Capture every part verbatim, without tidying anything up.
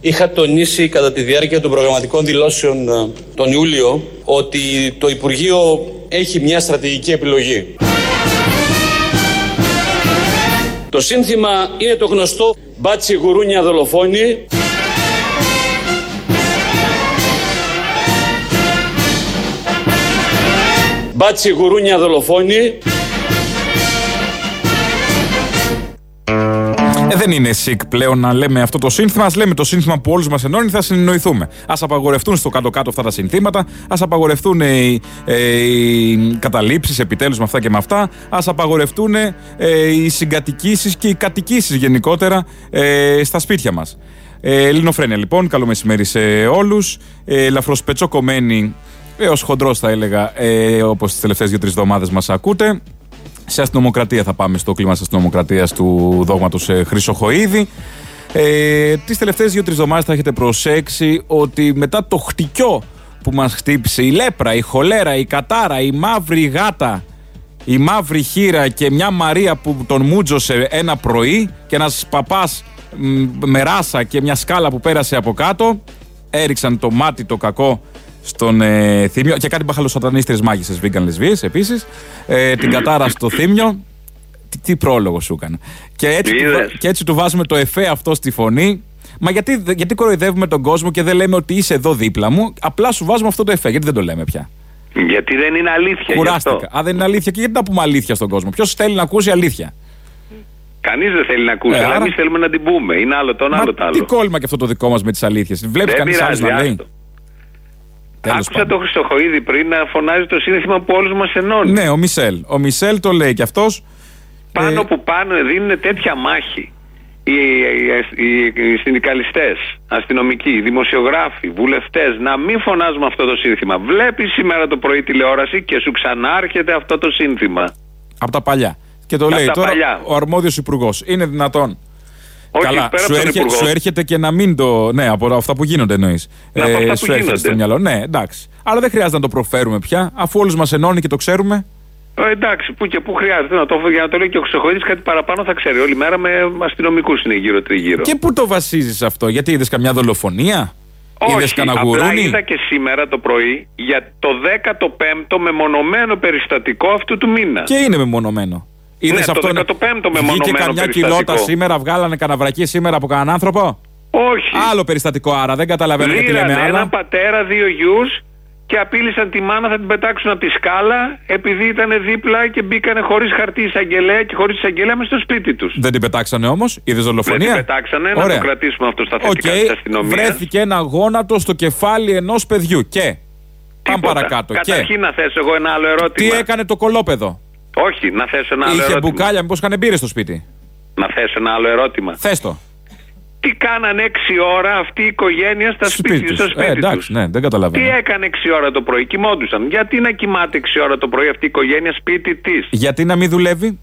Είχα τονίσει κατά τη διάρκεια των προγραμματικών δηλώσεων τον Ιούλιο ότι το Υπουργείο έχει μια στρατηγική επιλογή. Το σύνθημα είναι το γνωστό «Μπάτσι γουρούνια δολοφόνοι». Μπάτσι γουρούνια δολοφόνοι. Ε, δεν είναι sick πλέον να λέμε αυτό το σύνθημα. Ας λέμε το σύνθημα που όλους μας ενώνει, θα συνεννοηθούμε. Ας απαγορευτούν στο κάτω-κάτω αυτά τα συνθήματα. Ας απαγορευτούν ε, οι, ε, οι καταλήψεις επιτέλους με αυτά και με αυτά. Ας απαγορευτούν ε, οι συγκατοικήσεις και οι κατοικήσεις γενικότερα ε, στα σπίτια μας. Ε, Ελληνοφρένεια λοιπόν, καλό μεσημέρι σε όλους. Ε, ελαφρώς πετσοκομμένοι έως χοντρός θα έλεγα, ε, όπως τις τελευταίες δύο-τρεις εβδομάδες μας ακούτε. Σε αστυνομοκρατία θα πάμε, στο κλίμα της αστυνομοκρατίας του δόγματος ε, Χρυσοχοΐδη. Ε, τις τελευταίες δύο-τρεις εβδομάδες θα έχετε προσέξει ότι μετά το χτυκιό που μας χτύπησε η λέπρα, η χολέρα, η κατάρα, η μαύρη γάτα, η μαύρη χήρα και μια Μαρία που τον μούτζωσε ένα πρωί και ένας παπάς με ράσα και μια σκάλα που πέρασε από κάτω, έριξαν το μάτι το κακό στον ε, Θήμιο και κάτι μπαχαλοσατανίστριες μάγισσες vegan λεσβείες επίσης, ε, την κατάρα στο Θήμιο. Τι, τι πρόλογο σου έκανε. Και έτσι, του, και έτσι του βάζουμε το εφέ αυτό στη φωνή. Μα γιατί, γιατί κοροϊδεύουμε τον κόσμο και δεν λέμε ότι είσαι εδώ δίπλα μου, απλά σου βάζουμε αυτό το εφέ, γιατί δεν το λέμε πια. Γιατί δεν είναι αλήθεια. Κουράστηκα. Α, δεν είναι αλήθεια. Και γιατί να πούμε αλήθεια στον κόσμο? Ποιος θέλει να ακούσει αλήθεια? Κανείς δεν θέλει να ακούσει, ε, αλλά άρα... εμείς θέλουμε να την πούμε. Είναι άλλο το άλλο το άλλο. Τι κόλλημα και αυτό το δικό μας με τις αλήθειες? Βλέπεις κανείς άλλος να λέει? Άκουσα πάνω. Το Χρυσοχοΐδη πριν να φωνάζει το σύνθημα που όλους μας ενώνει. Ναι, ο Μισελ. Ο Μισελ το λέει κι αυτός. Πάνω ε... που πάνω δίνουν τέτοια μάχη οι, οι, οι, οι συνδικαλιστές, αστυνομικοί, οι δημοσιογράφοι, βουλευτές, να μην φωνάζουμε αυτό το σύνθημα. Βλέπεις σήμερα το πρωί τηλεόραση και σου ξανάρχεται αυτό το σύνθημα. Από τα παλιά. Και το από λέει τώρα παλιά. Ο αρμόδιος υπουργός. Είναι δυνατόν? Όχι, καλά, σου, έρχε, σου έρχεται και να μην το. Ναι, από αυτά που γίνονται εννοείς. Ε, από αυτά σου που έρχεται γίνονται. Στο μυαλό. Ναι, εντάξει. Αλλά δεν χρειάζεται να το προφέρουμε πια, αφού όλους μας ενώνει και το ξέρουμε. Ε, εντάξει, που και που χρειάζεται να το, για να το λέει και ο Χρυσοχοΐδης, κάτι παραπάνω θα ξέρει. Όλη μέρα με αστυνομικούς είναι γύρω-τριγύρω. Και πού το βασίζεις αυτό? Γιατί είδες καμιά δολοφονία? Όχι, είδες κανένα απλά γουρούνι? είδα και σήμερα το πρωί για το δέκατο πέμπτο μεμονωμένο περιστατικό αυτού του μήνα. Και είναι μεμονωμένο. Είδες ναι, αυτό? Το δέκατο πέμπτο μεμονωμένο βγήκε καμιά κοιλώτα σήμερα, βγάλανε κανένα βρακί σήμερα από κανέναν άνθρωπο? Όχι. Άλλο περιστατικό, άρα δεν καταλαβαίνω γιατί λέμε άλλα. Έναν πατέρα, δύο γιους και απείλησαν τη μάνα, θα την πετάξουν από τη σκάλα επειδή ήταν δίπλα και μπήκανε χωρίς χαρτί εισαγγελέα και χωρίς εισαγγελέα μες στο σπίτι τους. Δεν την πετάξανε όμως? Είδες δολοφονία? Δεν την πετάξανε. Ωραία. Να το κρατήσουμε αυτό στα θετικά okay. της αστυνομίας. Βρέθηκε ένα γόνατο στο κεφάλι ενός παιδιού και πάμε παρακάτω. Καταρχήν και... να θέσω εγώ ένα άλλο ερώτημα. Τι έκανε το κολόπεδο? Όχι, να θέσω ένα άλλο Είχε ερώτημα. Είχε μπουκάλια, μήπως είχαν μπύρες στο σπίτι? Να θέσω ένα άλλο ερώτημα. Θες το. Τι κάνανε έξι ώρα αυτή η οικογένεια στα σπίτι, σπίτι, στο σπίτι ε, εντάξει, τους? Ναι, δεν καταλαβαίνω. Τι έκανε έξι ώρα το πρωί? Κοιμόντουσαν. Γιατί να κοιμάται έξι ώρα το πρωί αυτή η οικογένεια σπίτι της? Γιατί να μην δουλεύει?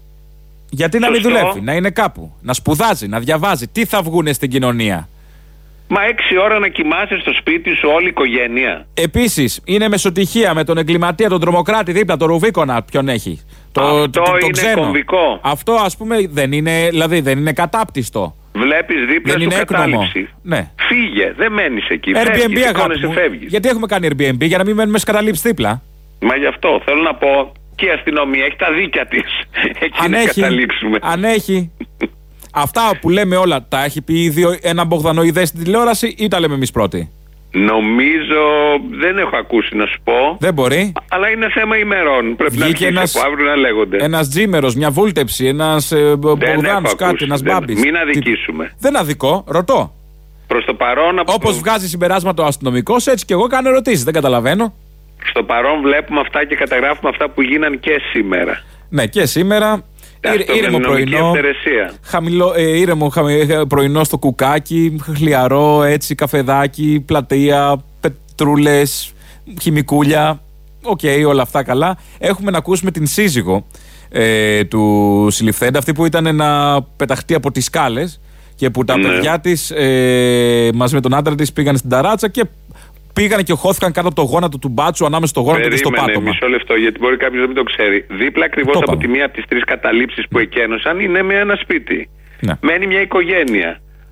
Γιατί Σωστό. να μην δουλεύει? Να είναι κάπου, να σπουδάζει, να διαβάζει. Τι θα βγούνε στην κοινωνία? Μα έξι ώρα να κοιμάσαι στο σπίτι σου όλη η οικογένεια. Επίσης, είναι μεσοτυχία με τον εγκληματία, τον τρομοκράτη δίπλα, τον Ρουβίκονα, ποιον έχει? Το, Αυτό το, το, το είναι ξένο. κομβικό. Αυτό ας πούμε δεν είναι, δηλαδή δεν είναι κατάπτυστο. Βλέπεις δίπλα δεν σου είναι κατάληψη. Ναι. Φύγε, δεν μένεις εκεί. Airbnb, αγάπη μου. Φεύγεις. Γιατί έχουμε κάνει Airbnb? Για να μην μένουμε στις καταλήψεις δίπλα. Μα γι' αυτό θέλω να πω, και η αστυνομία έχει τα δίκια της. Εκεί αν να έχει, καταλήξουμε. Αν έχει. Αυτά που λέμε όλα, τα έχει πει ήδη ένα Μπογδανοειδές στην τηλεόραση ή τα λέμε εμείς πρώτοι? Νομίζω δεν έχω ακούσει να σου πω. Δεν μπορεί. Αλλά είναι θέμα ημερών. Πρέπει βγήκε να αρχίσει από αύριο να λέγονται. Ένας τζίμερος, μια βούλτεψη, ένας ε, Μπογδάνος, κάτι, ένας Μπάμπης. Μην αδικήσουμε. Τι... Δεν αδικώ, ρωτώ. Προς το παρόν. Από... Όπως βγάζει συμπεράσματα ο αστυνομικός, έτσι και εγώ κάνω ερωτήσεις. Δεν καταλαβαίνω. Στο παρόν βλέπουμε αυτά και καταγράφουμε αυτά που γίναν και σήμερα. Ναι, και σήμερα. Αυτό ήρεμο πρωινό, χαμηλό, ε, ήρεμο χαμηλό, πρωινό στο κουκάκι, χλιαρό, έτσι, καφεδάκι, πλατεία, πετρούλες, χημικούλια. Οκ, okay, όλα αυτά καλά. Έχουμε να ακούσουμε την σύζυγο ε, του συλληφθέντα, αυτή που ήταν να πεταχτεί από τις σκάλες και που τα ναι. παιδιά της ε, μαζί με τον άντρα της πήγαν στην ταράτσα και πήγαν και οχώθηκαν κάτω από το γόνατο του μπάτσου, ανάμεσα στο γόνατο και στο πάτωμα. Μισό λεπτό, γιατί μπορεί κάποιος να μην το ξέρει. Δίπλα ακριβώς από τη μία από τις τρεις καταλήψεις που εκένωσαν είναι με ένα σπίτι. Ναι. Μένει μια οικογένεια.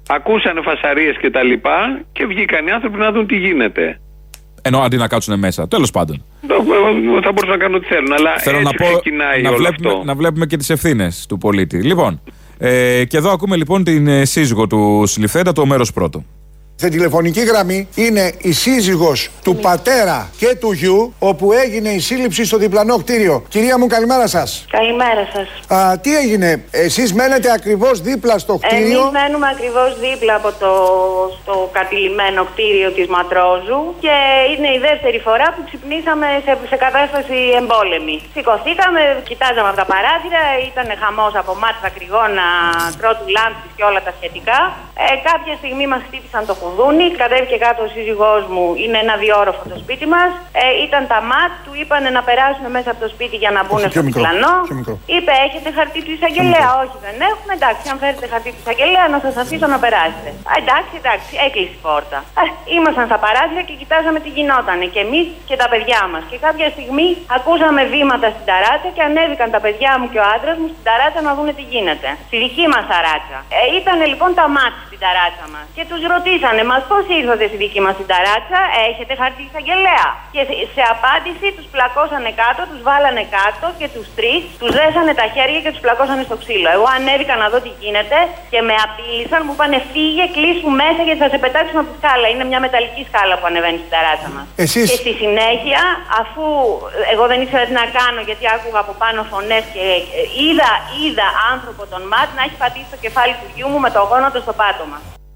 ακούσανε φασαρίες και τα λοιπά και βγήκαν οι άνθρωποι να δουν τι γίνεται. Ενώ αντί να κάτσουν μέσα. Τέλος πάντων. Θα μπορούσαν να κάνουν ό,τι θέλουν. Αλλά θέλω έτσι να πω, ξεκινάει να όλο βλέπουμε, αυτό. να βλέπουμε και τις ευθύνες του πολίτη. Λοιπόν, ε, και εδώ ακούμε λοιπόν την ε, σύζυγο του συλληφθέντα, το μέρος πρώτο. Στην τηλεφωνική γραμμή είναι η σύζυγος του πατέρα και του γιου, όπου έγινε η σύλληψη στο διπλανό κτίριο. Κυρία μου, καλημέρα σας. Καλημέρα σας. Α, τι έγινε, εσείς μένετε ακριβώς δίπλα στο κτίριο? Εμείς μένουμε ακριβώς δίπλα από το στο κατηλημένο κτίριο της Ματρόζου και είναι η δεύτερη φορά που ξυπνήσαμε σε, σε κατάσταση εμπόλεμη. Σηκωθήκαμε, κοιτάζαμε από τα παράθυρα, ήταν χαμός από μάτια, κρυγόνα, κρότου λάμπης και όλα τα σχετικά. Ε, κάποια στιγμή μας χτύπησαν το κουδούνι, κατέβηκε κάτω ο σύζυγός μου, είναι ένα διόροφο το σπίτι μας. Ε, ήταν τα ματ, του είπαν να περάσουν μέσα από το σπίτι για να μπουν στο διπλανό. Είπε, έχετε χαρτί του εισαγγελέα? Όχι, δεν έχουμε. Εντάξει, αν φέρετε χαρτί του εισαγγελέα, να σας αφήσω να περάσετε. Α, εντάξει, εντάξει, έκλεισε η πόρτα. Ε, ήμασταν στα παράθυρα και κοιτάζαμε τι γινότανε. Και εμείς και τα παιδιά μας. Και κάποια στιγμή ακούσαμε βήματα στην ταράτσα και ανέβηκαν τα παιδιά μου και ο άντρας μου στην ταράτσα να δούνε τι γίνεται. Στη δική μας ταράτσα. Ε, ήταν λοιπόν τα μάτια στην ταράτσα μας. Και τους ρωτήσανε, μας πώς ήρθατε στη δική μας την ταράτσα, έχετε χαρτί εισαγγελέα? Και σε απάντηση τους πλακώσανε κάτω, τους βάλανε κάτω και τους τρεις τους δέσανε τα χέρια και τους πλακώσανε στο ξύλο. Εγώ ανέβηκα να δω τι γίνεται και με απείλησαν, μου είπανε φύγε, κλείσου μέσα γιατί θα σε πετάξουν από τη σκάλα. Είναι μια μεταλλική σκάλα που ανεβαίνει στην ταράτσα μας. Εσείς... Και στη συνέχεια, αφού εγώ δεν ήξερα τι να κάνω γιατί άκουγα από πάνω φωνές και είδα, είδα άνθρωπο τον ΜΑΤ να έχει πατήσει το κεφάλι του γιού μου με το γόνατο στο πάτωμα.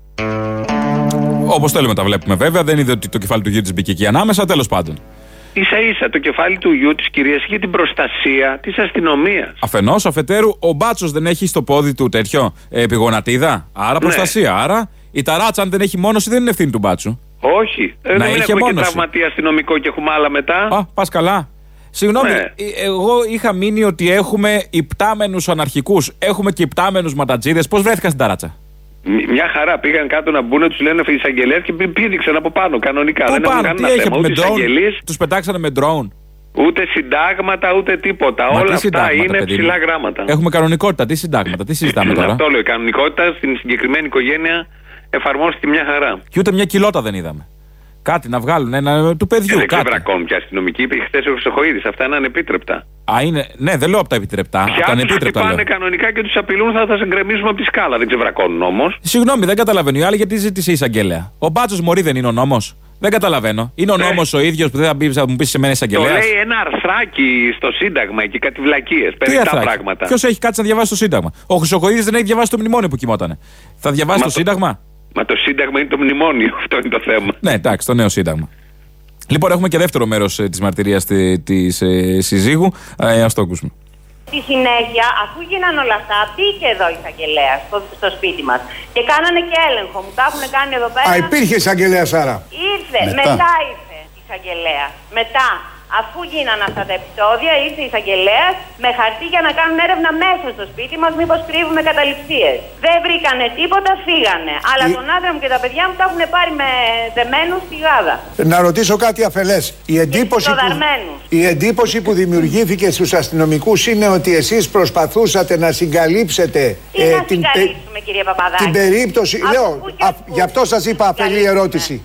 Όπως θέλουμε τα βλέπουμε βέβαια, δεν είδε ότι το κεφάλι του γιου της μπήκε εκεί ανάμεσα, τέλος πάντων. Ίσα ίσα το κεφάλι του γιου της κυρίας είχε την προστασία της αστυνομίας. Αφενός, αφετέρου, ο μπάτσος δεν έχει στο πόδι του τέτοιο ε, πηγονατίδα. Άρα προστασία. Ναι. Άρα η ταράτσα, αν δεν έχει μόνωση, δεν είναι ευθύνη του μπάτσου. Όχι. Ε, να δεν είχε έχουμε μόνωση. Και τραυματία αστυνομικό και έχουμε άλλα μετά. Α, πας καλά. Συγγνώμη, ναι. εγώ είχα μείνει ότι έχουμε υπτάμενους αναρχικούς, έχουμε και υπτάμενους ματατζίδες. Πώς βρέθηκαν στην ταράτσα? Μια χαρά, πήγαν κάτω να μπουν, τους λένε εισαγγελέας και πήδηξαν από πάνω κανονικά. Πού δεν πάνω, έχουν τι κανένα έχει, θέμα. με Ούτε drone, τους πετάξανε με drone. Ούτε συντάγματα, ούτε τίποτα. Μα όλα αυτά είναι παιδί, ψηλά γράμματα. Έχουμε κανονικότητα, τι συντάγματα, τι συζητάμε τώρα? Αυτό λέω, η κανονικότητα στην συγκεκριμένη οικογένεια εφαρμόστηκε μια χαρά. Και ούτε μια κοιλότα δεν είδαμε. Κάτι να βγάλουν, ένα του παιδιού. Δεν κάτι. ξεβρακώνουν πια αστυνομικοί, είπε χθες ο Χρυσοχοΐδης. Αυτά είναι ανεπίτρεπτα. Α, είναι, ναι, δεν λέω από τα επιτρεπτά. Πια τα τους χτυπάνε κανονικά και τους απειλούν, θα, θα σε γκρεμίσουμε από τη σκάλα. Δεν ξεβρακώνουν όμως. Συγγνώμη, δεν καταλαβαίνω. Οι άλλοι γιατί ζήτησε εισαγγελέα. Ο μπάτσος μωρή δεν είναι ο νόμος. Δεν καταλαβαίνω. Είναι ο νόμος ο ίδιος που δεν θα, μπει, θα μου πει σε μένα εισαγγελέα. Το λέει ένα αρθράκι στο Σύνταγμα εκεί, κάτι βλακίες. Περιττά πράγματα. Ποιος έχει κάτσει να διαβάσει το Σύνταγμα? Ο Χρυσοχοΐδης δεν έχει διαβάσει το μνημόνιο που κοιμότανε. Θα διαβάσει Μα το, το Σύνταγμα. Μα το Σύνταγμα είναι το μνημόνιο, αυτό είναι το θέμα. Ναι, εντάξει, το νέο Σύνταγμα. Λοιπόν, έχουμε και δεύτερο μέρος ε, της μαρτυρίας της ε, συζύγου. Ε, ας το ακούσουμε. Στη συνέχεια, αφού γίνανε όλα αυτά, μπήκε εδώ η εισαγγελέα στο, στο σπίτι μας και κάνανε και έλεγχο. Μου τα έχουν κάνει εδώ πέρα. Α, υπήρχε εισαγγελέα άρα? Ήρθε, μετά, μετά ήρθε η εισαγγελέα. Μετά, αφού γίνανε αυτά τα επεισόδια, ήρθε η εισαγγελέα με χαρτί για να κάνουν έρευνα μέσα στο σπίτι μας, μήπως κρύβουμε καταληψίες. Δεν βρήκανε τίποτα, φύγανε. Αλλά η... τον άντρα μου και τα παιδιά μου τα έχουν πάρει με δεμένους στη γάδα. Να ρωτήσω κάτι αφελές. Η εντύπωση, που... η εντύπωση που δημιουργήθηκε στους αστυνομικούς είναι ότι εσείς προσπαθούσατε να συγκαλύψετε Τι ε, να την, συγκαλύψουμε, πε... κύριε Παπαδάκη? την περίπτωση. Λέω, α, γι' αυτό σας είπα αφελή ερώτηση.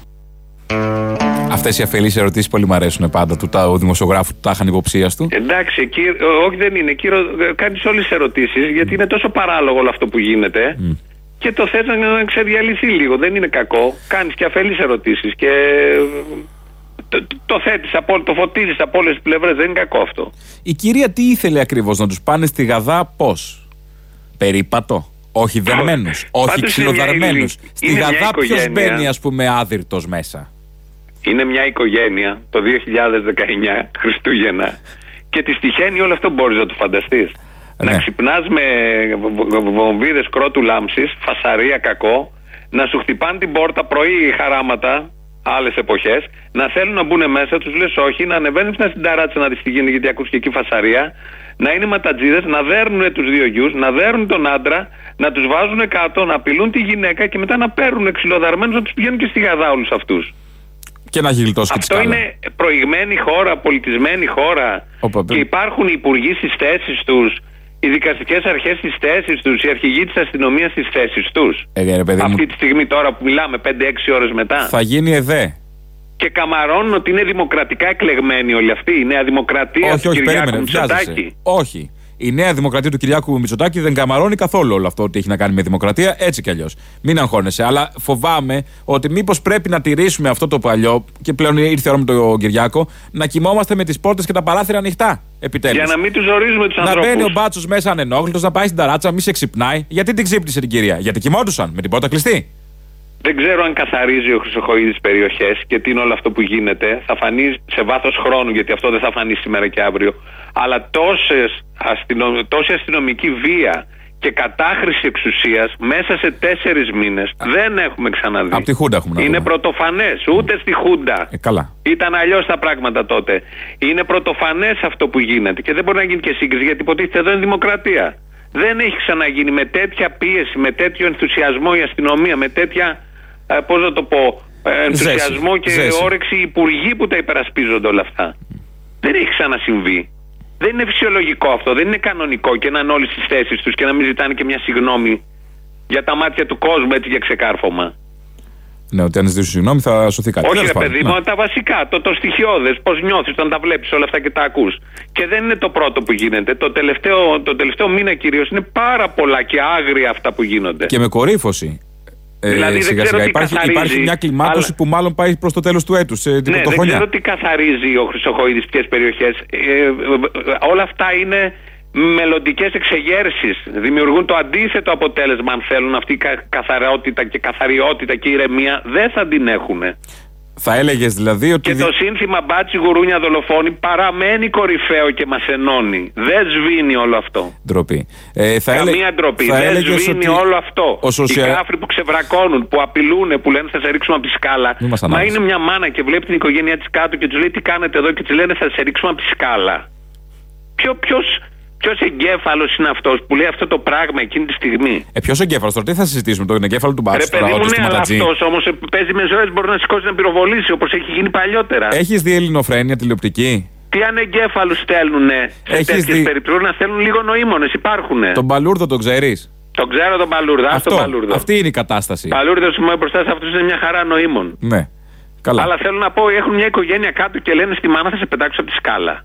Αυτές οι αφελείς ερωτήσεις πολύ μου αρέσουν πάντα του τα, δημοσιογράφου του Τάχαν υποψίας του. Εντάξει, εκεί, όχι δεν είναι. Εκεί κάνεις όλες τις ερωτήσεις γιατί είναι τόσο παράλογο όλο αυτό που γίνεται mm. και το θες να ξεδιαλυθεί λίγο. Δεν είναι κακό. Κάνεις και αφελείς ερωτήσεις και το, το, το θέτεις, το φωτίζεις από όλες τις πλευρές. Δεν είναι κακό αυτό. Η κυρία τι ήθελε ακριβώς, να τους πάνε στη Γαδά πώς? Περίπατο? Όχι δεμένους, όχι ξυλοδαρμένους. Στη Γαδά ποιος μπαίνει ας πούμε άδυρτος μέσα? Είναι μια οικογένεια το δύο χιλιάδες δεκαεννιά, Χριστούγεννα, και τη τυχαίνει όλο αυτό, μπορείς να το φανταστείς. Ναι. Να ξυπνάς με βομβίδες κρότου λάμψης, φασαρία κακό, να σου χτυπάνε την πόρτα πρωί χαράματα, άλλες εποχές, να θέλουν να μπουν μέσα, τους λες όχι, να ανεβαίνεις στην ταράτσα να δεις τι γίνεται γιατί ακούς και εκεί φασαρία, να είναι ματατζίδες, να δέρνουν τους δύο γιους, να δέρνουν τον άντρα, να τους βάζουν κάτω, να απειλούν τη γυναίκα και μετά να παίρνουν ξυλοδαρμένους να τους πηγαίνουν και στη Γαδά όλους αυτούς. Και να γλιτώσει και τη σκάλα. Αυτό είναι προηγμένη χώρα, πολιτισμένη χώρα. Οπα, και υπάρχουν οι υπουργοί στις θέσεις τους Οι δικαστικές αρχές στις θέσεις τους, οι αρχηγοί της αστυνομίας στις θέσεις τους. Ε, παιδί Αυτή μου... τη στιγμή τώρα που μιλάμε, πέντε έξι ώρες μετά. Θα γίνει ΕΔΕ. Και καμαρώνουν ότι είναι δημοκρατικά εκλεγμένοι όλοι αυτοί. Η Νέα Δημοκρατία όχι, του όχι, Κυριάκου περίμενε, Μητσοτάκη. Όχι. Η Νέα Δημοκρατία του Κυριάκου Μητσοτάκη δεν καμαρώνει καθόλου όλο αυτό ότι έχει να κάνει με δημοκρατία, έτσι κι αλλιώς. Μην αγχώνεσαι. Αλλά φοβάμαι ότι μήπως πρέπει να τηρήσουμε αυτό το παλιό, και πλέον ήρθε η ώρα με τον Κυριάκο, να κοιμόμαστε με τις πόρτες και τα παράθυρα ανοιχτά. Επιτέλους. Για να μην τους ζορίζουμε τους ανθρώπους. Να μπαίνει ο μπάτσος μέσα ανενόχλητος, να πάει στην ταράτσα, μη σε ξυπνάει. Γιατί την ξύπνησε την κυρία? Γιατί κοιμόντουσαν με την πόρτα κλειστή. Δεν ξέρω αν καθαρίζει ο Χρυσοχοΐδης περιοχές και τι είναι όλο αυτό που γίνεται. Θα φανεί σε βάθος χρόνου, γιατί αυτό δεν θα φανεί σήμερα και αύριο. Αλλά τόσες αστυνομ... τόση αστυνομική βία και κατάχρηση εξουσίας μέσα σε τέσσερις μήνες Α, δεν έχουμε ξαναδεί. Από τη Χούντα έχουμε να Είναι δούμε. Πρωτοφανές, ούτε στη Χούντα. Ε, καλά. Ήταν αλλιώς τα πράγματα τότε. Είναι πρωτοφανές αυτό που γίνεται και δεν μπορεί να γίνει και σύγκριση, γιατί υποτίθεται εδώ είναι δημοκρατία. Δεν έχει ξαναγίνει με τέτοια πίεση, με τέτοιο ενθουσιασμό η αστυνομία, με τέτοια, ε, πώς να το πω, ε, ενθουσιασμό Ζέση. και Ζέση. όρεξη οι υπουργοί που τα υπερασπίζονται όλα αυτά. Δεν έχει ξανασυμβεί. Δεν είναι φυσιολογικό αυτό, δεν είναι κανονικό και να είναι όλοι στις θέσεις τους και να μην ζητάνε και μια συγγνώμη για τα μάτια του κόσμου, έτσι, για ξεκάρφωμα. Ναι, ότι αν ζητήσουν συγγνώμη θα σωθεί κάτι. Όχι, ρε παιδί μου, τα βασικά, το, το στοιχειώδες, πώς νιώθεις όταν τα βλέπεις όλα αυτά και τα ακούς. Και δεν είναι το πρώτο που γίνεται. Το τελευταίο, το τελευταίο μήνα κυρίως είναι πάρα πολλά και άγρια αυτά που γίνονται. Και με κορύφωση. Ε, δηλαδή, σιγά, σιγά. Υπάρχει, υπάρχει μια κλιμάκωση αλλά... που μάλλον πάει προς το τέλος του έτους. Ε, ναι, δεν ξέρω τι καθαρίζει ο Χρυσοχοΐδης, ποιες περιοχές. Ε, ε, όλα αυτά είναι μελλοντικές εξεγέρσεις. Δημιουργούν το αντίθετο αποτέλεσμα, αν θέλουν. Αυτή η καθαρότητα και καθαριότητα και ηρεμία δεν θα την έχουν. Θα έλεγες δηλαδή ότι... Και το σύνθημα μπάτσι γουρούνια δολοφόνη παραμένει κορυφαίο και μας ενώνει. Δεν σβήνει όλο αυτό. Ντροπή. Ε, θα Καμία έλεγε... ντροπή. Θα δεν σβήνει ότι... όλο αυτό. Σοσια... Οι κάφροι που ξεβρακώνουν, που απειλούν, που λένε θα σε ρίξουμε από τη σκάλα. Μα είναι μια μάνα και βλέπει την οικογένειά της κάτω και τους λέει τι κάνετε εδώ και τους λένε θα σε ρίξουμε από τη σκάλα. Ποιο, ποιος... Ποιος εγκέφαλος είναι αυτός που λέει αυτό το πράγμα εκείνη τη στιγμή? Ε, ποιος εγκέφαλος τώρα, τι θα συζητήσουμε, τον εγκέφαλο του μπάτσου? Ρε παιδί μου, ναι, αλλά αυτός όμως παίζει με ζωές, μπορεί να σηκώσει να πυροβολήσει όπως έχει γίνει παλιότερα. Έχεις δει ελληνοφρένεια τηλεοπτική? Τι ανεγκέφαλους στέλνουνε σε τέτοιες δει... περιπτώσεις? Να στέλνουν λίγο νοήμονες, υπάρχουνε. Τον Παλούρδο τον ξέρεις? Τον ξέρω τον Παλούρδο, αυτό, τον Παλούρδο. Αυτή είναι η κατάσταση. Παλούρδος μου μπροστά σε αυτούς είναι μια χαρά νοήμων. Ναι, καλά. Αλλά θέλω να πω, έχουν μια οικογένεια κάτω και λένε στη μάνα θα σε πετάξω από τη σκάλα.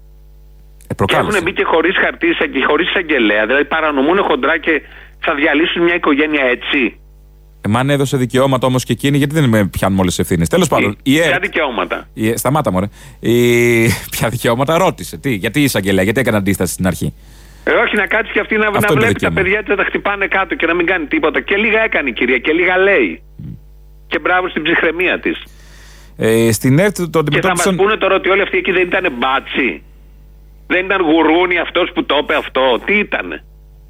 Ε, και έχουν μπει και χωρίς χαρτί και χωρίς εισαγγελέα. Δηλαδή παρανομούν χοντρά και θα διαλύσουν μια οικογένεια έτσι. Ε, μ' αν έδωσε δικαιώματα όμως και εκείνη, γιατί δεν με πιάνουν όλες τις ευθύνες? Τέλος πάντων. Η... Ποια δικαιώματα? Η... Σταμάτα μωρέ. Η... Ποια δικαιώματα ρώτησε? Τι, γιατί η εισαγγελέα, γιατί έκανε αντίσταση στην αρχή? Ε, όχι, να κάτσει και αυτή να, να βλέπει τα παιδιά της να τα χτυπάνε κάτω και να μην κάνει τίποτα. Και λίγα έκανε η κυρία και λίγα λέει. Mm. Και μπράβο στην ψυχραιμία της. Ε, στην ΕΡΤ το αντιμετώπισαν. Και θα μας πούνε τώρα ότι όλοι αυτοί εκεί δεν ήταν μπάτσι? Δεν ήταν γουρούνι αυτός που το είπε αυτό? Τι ήτανε?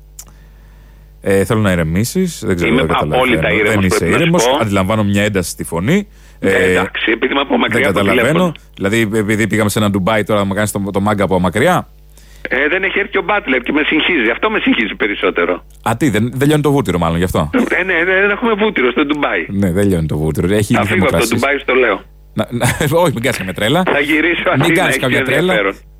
Ε, θέλω να ηρεμήσεις. Δεν ξέρω. Είμαι απόλυτα ήρεμος. Δεν είσαι ήρεμος. Αντιλαμβάνω μια ένταση στη φωνή. Ε, ε, εντάξει, επειδή είμαι από μακριά. Δεν καταλαβαίνω. Δηλαδή, επειδή πήγαμε σε ένα Ντουμπάι τώρα να μου κάνεις το, το μάγκα από μακριά. Ε, δεν έχει έρθει και ο Μπάτλερ και με συγχύζει. Αυτό με συγχύζει περισσότερο. Α, τι, δεν, δεν λιώνει το βούτυρο, μάλλον γι' αυτό. Ε, ναι, δεν έχουμε βούτυρο στο Ντουμπάι. Ναι, δεν λιώνει το βούτυρο. Έχει θα φύγω από το Ντουμπάι, στο λέω. Να, να, όχι, μην κάνεις καμία τρέλα. Θα γυρίσω αυτή. Μην κάνεις καμία τρέλα.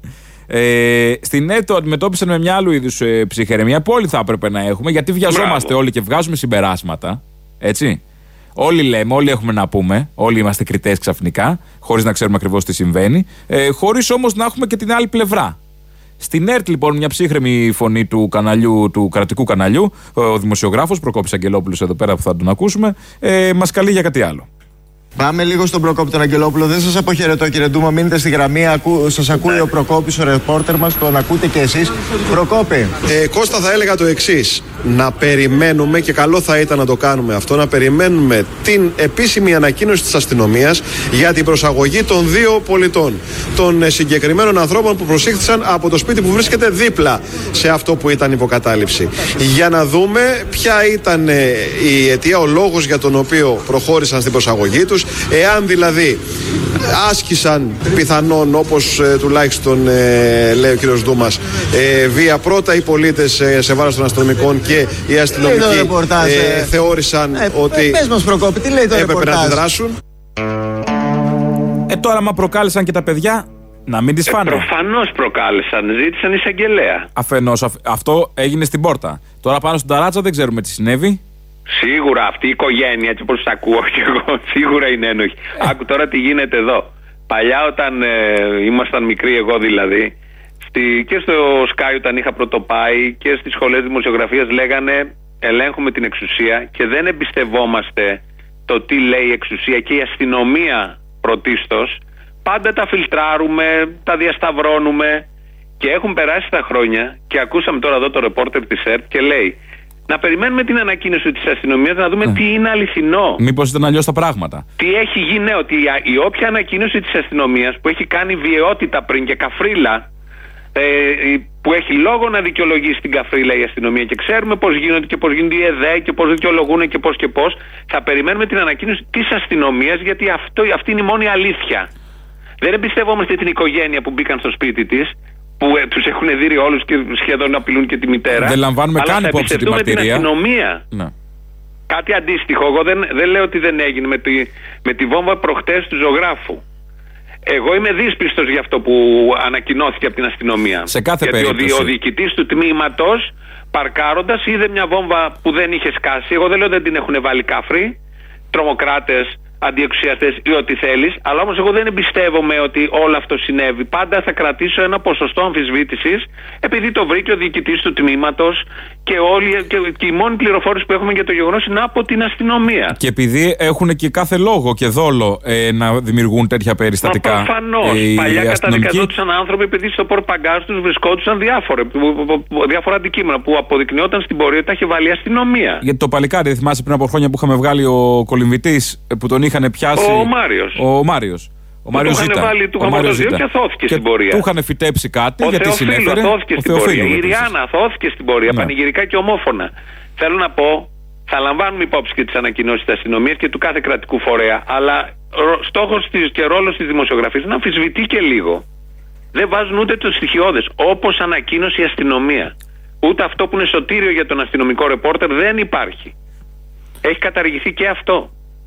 Ε, στην ΕΡΤ το αντιμετώπισαν με μια άλλου είδους ε, ψυχραιμία που όλοι θα έπρεπε να έχουμε, γιατί βιαζόμαστε Μπράβο. όλοι και βγάζουμε συμπεράσματα. Έτσι. Όλοι λέμε, όλοι έχουμε να πούμε, όλοι είμαστε κριτές ξαφνικά, χωρίς να ξέρουμε ακριβώς τι συμβαίνει, ε, χωρίς όμως να έχουμε και την άλλη πλευρά. Στην ΕΡΤ λοιπόν μια ψύχρεμη φωνή του, καναλιού, του κρατικού καναλιού, ο δημοσιογράφος Προκόπης Αγγελόπουλος εδώ πέρα που θα τον ακούσουμε, ε, μας καλεί για κάτι άλλο. Πάμε λίγο στον Προκόπη τον Αγγελόπουλο. Δεν σας αποχαιρετώ, κύριε Ντούμα. Μείνετε στη γραμμή. Ακού... Σας ακούει ο Προκόπης, ο ρεπόρτερ μας. Τον ακούτε και εσείς. Προκόπη. Ε, Κώστα, θα έλεγα το εξής. Να περιμένουμε, και καλό θα ήταν να το κάνουμε αυτό, να περιμένουμε την επίσημη ανακοίνωση της αστυνομίας για την προσαγωγή των δύο πολιτών. Των συγκεκριμένων ανθρώπων που προσήχθησαν από το σπίτι που βρίσκεται δίπλα σε αυτό που ήταν υποκατάληψη. Για να δούμε ποια ήταν η αιτία, ο λόγος για τον οποίο προχώρησαν στην προσαγωγή τους. Εάν δηλαδή άσκησαν πιθανόν, όπως ε, τουλάχιστον ε, λέει ο κύριος Δούμας, ε, βία πρώτα οι πολίτες ε, σε βάρος των αστυνομικών και οι αστυνομικοί ε, ε, θεώρησαν ε, ότι πες μας, Προκόπη, τι λέει το έπρεπε να αντιδράσουν. Ε, τώρα μα προκάλεσαν και τα παιδιά, Να μην τις φάνε. Ε, προφανώς προκάλεσαν, ζήτησαν εισαγγελέα. Αφενός, αφ, αυτό έγινε στην πόρτα. Τώρα πάνω στην ταράτσα δεν ξέρουμε τι συνέβη. Σίγουρα αυτή η οικογένεια, έτσι όπως ακούω και εγώ, σίγουρα είναι ένοχη. Ε. Άκου τώρα τι γίνεται εδώ. Παλιά όταν ε, ήμασταν μικροί, εγώ δηλαδή, στη, και στο Sky όταν είχα πρωτοπάει και στις σχολές δημοσιογραφίας λέγανε ελέγχουμε την εξουσία και δεν εμπιστευόμαστε το τι λέει η εξουσία και η αστυνομία πρωτίστως. Πάντα τα φιλτράρουμε, τα διασταυρώνουμε και έχουν περάσει τα χρόνια και ακούσαμε τώρα εδώ το ρεπόρτερ της ΕΡΤ και λέει να περιμένουμε την ανακοίνωση της αστυνομίας να δούμε mm. τι είναι αληθινό. Μήπως ήταν αλλιώς τα πράγματα. Τι έχει γίνει, ναι, ότι η, η όποια ανακοίνωση της αστυνομίας που έχει κάνει βιαιότητα πριν και καφρίλα, ε, που έχει λόγο να δικαιολογήσει την καφρίλα η αστυνομία και ξέρουμε πώς γίνονται και πώς γίνονται οι ΕΔΕ και πώς δικαιολογούν και πώς και πώς, θα περιμένουμε την ανακοίνωση της αστυνομίας γιατί αυτό, αυτή είναι η μόνη αλήθεια. Δεν εμπιστευόμαστε την οικογένεια που μπήκαν στο σπίτι της, που ε, τους έχουν δει όλους και σχεδόν απειλούν και τη μητέρα. Δεν λαμβάνουμε καν υπόψη τη μαρτυρία. Την αστυνομία. Ναι. Κάτι αντίστοιχο. Εγώ δεν, δεν λέω ότι δεν έγινε με τη, με τη βόμβα προχτές του ζωγράφου. Εγώ είμαι δύσπιστος για αυτό που ανακοινώθηκε από την αστυνομία. Σε κάθε γιατί περίπτωση. ο, ο διοικητής του τμήματος, παρκάροντας, είδε μια βόμβα που δεν είχε σκάσει. Εγώ δεν λέω δεν την έχουν βάλει κάφροι, τρομοκράτες, αντιεξουσιαστές ή ό,τι θέλεις, αλλά όμως εγώ δεν εμπιστεύομαι ότι όλο αυτό συνέβη. Πάντα θα κρατήσω ένα ποσοστό αμφισβήτησης, επειδή το βρήκε ο διοικητής του τμήματος και, όλοι, και, και η μόνη πληροφόρηση που έχουμε για το γεγονός είναι από την αστυνομία. Και επειδή έχουν και κάθε λόγο και δόλο ε, να δημιουργούν τέτοια περιστατικά. Μα προφανώς. Ε, Παλιά καταδικαζόντουσαν άνθρωποι επειδή στο πορπαγκάζ τους βρισκόντουσαν διάφορα, διάφορα αντικείμενα που αποδεικνυόταν στην πορεία ότι τα είχε βάλει η αστυνομία. Γιατί το παλικάρι, θυμάσαι πριν από χρόνια που είχαμε βγάλει ο κολυμβητής που τον είχαν πιάσει. Ο Μάριος. Ο Μάριος. Ο Μάριος Ζήτα. Βάλει, του είχαν και αθώθηκε στην πορεία. Του είχαν φυτέψει κάτι ο γιατί συνέφερε. Αθώθηκε στην πορεία. Η Ριάννα αθώθηκε στην πορεία, ναι. Πανηγυρικά και ομόφωνα. Θέλω να πω, θα λαμβάνουμε υπόψη και τις ανακοινώσεις της αστυνομίας και του κάθε κρατικού φορέα, αλλά στόχος της και ρόλος της δημοσιογραφίας να αμφισβητεί και λίγο. Δεν βάζουν ούτε το στοιχειώδες, όπως ανακοίνωσε η αστυνομία. Ούτε αυτό που είναι σωτήριο για τον αστυνομικό ρεπόρτερ δεν υπάρχει. Έχει καταργηθεί και αυτό.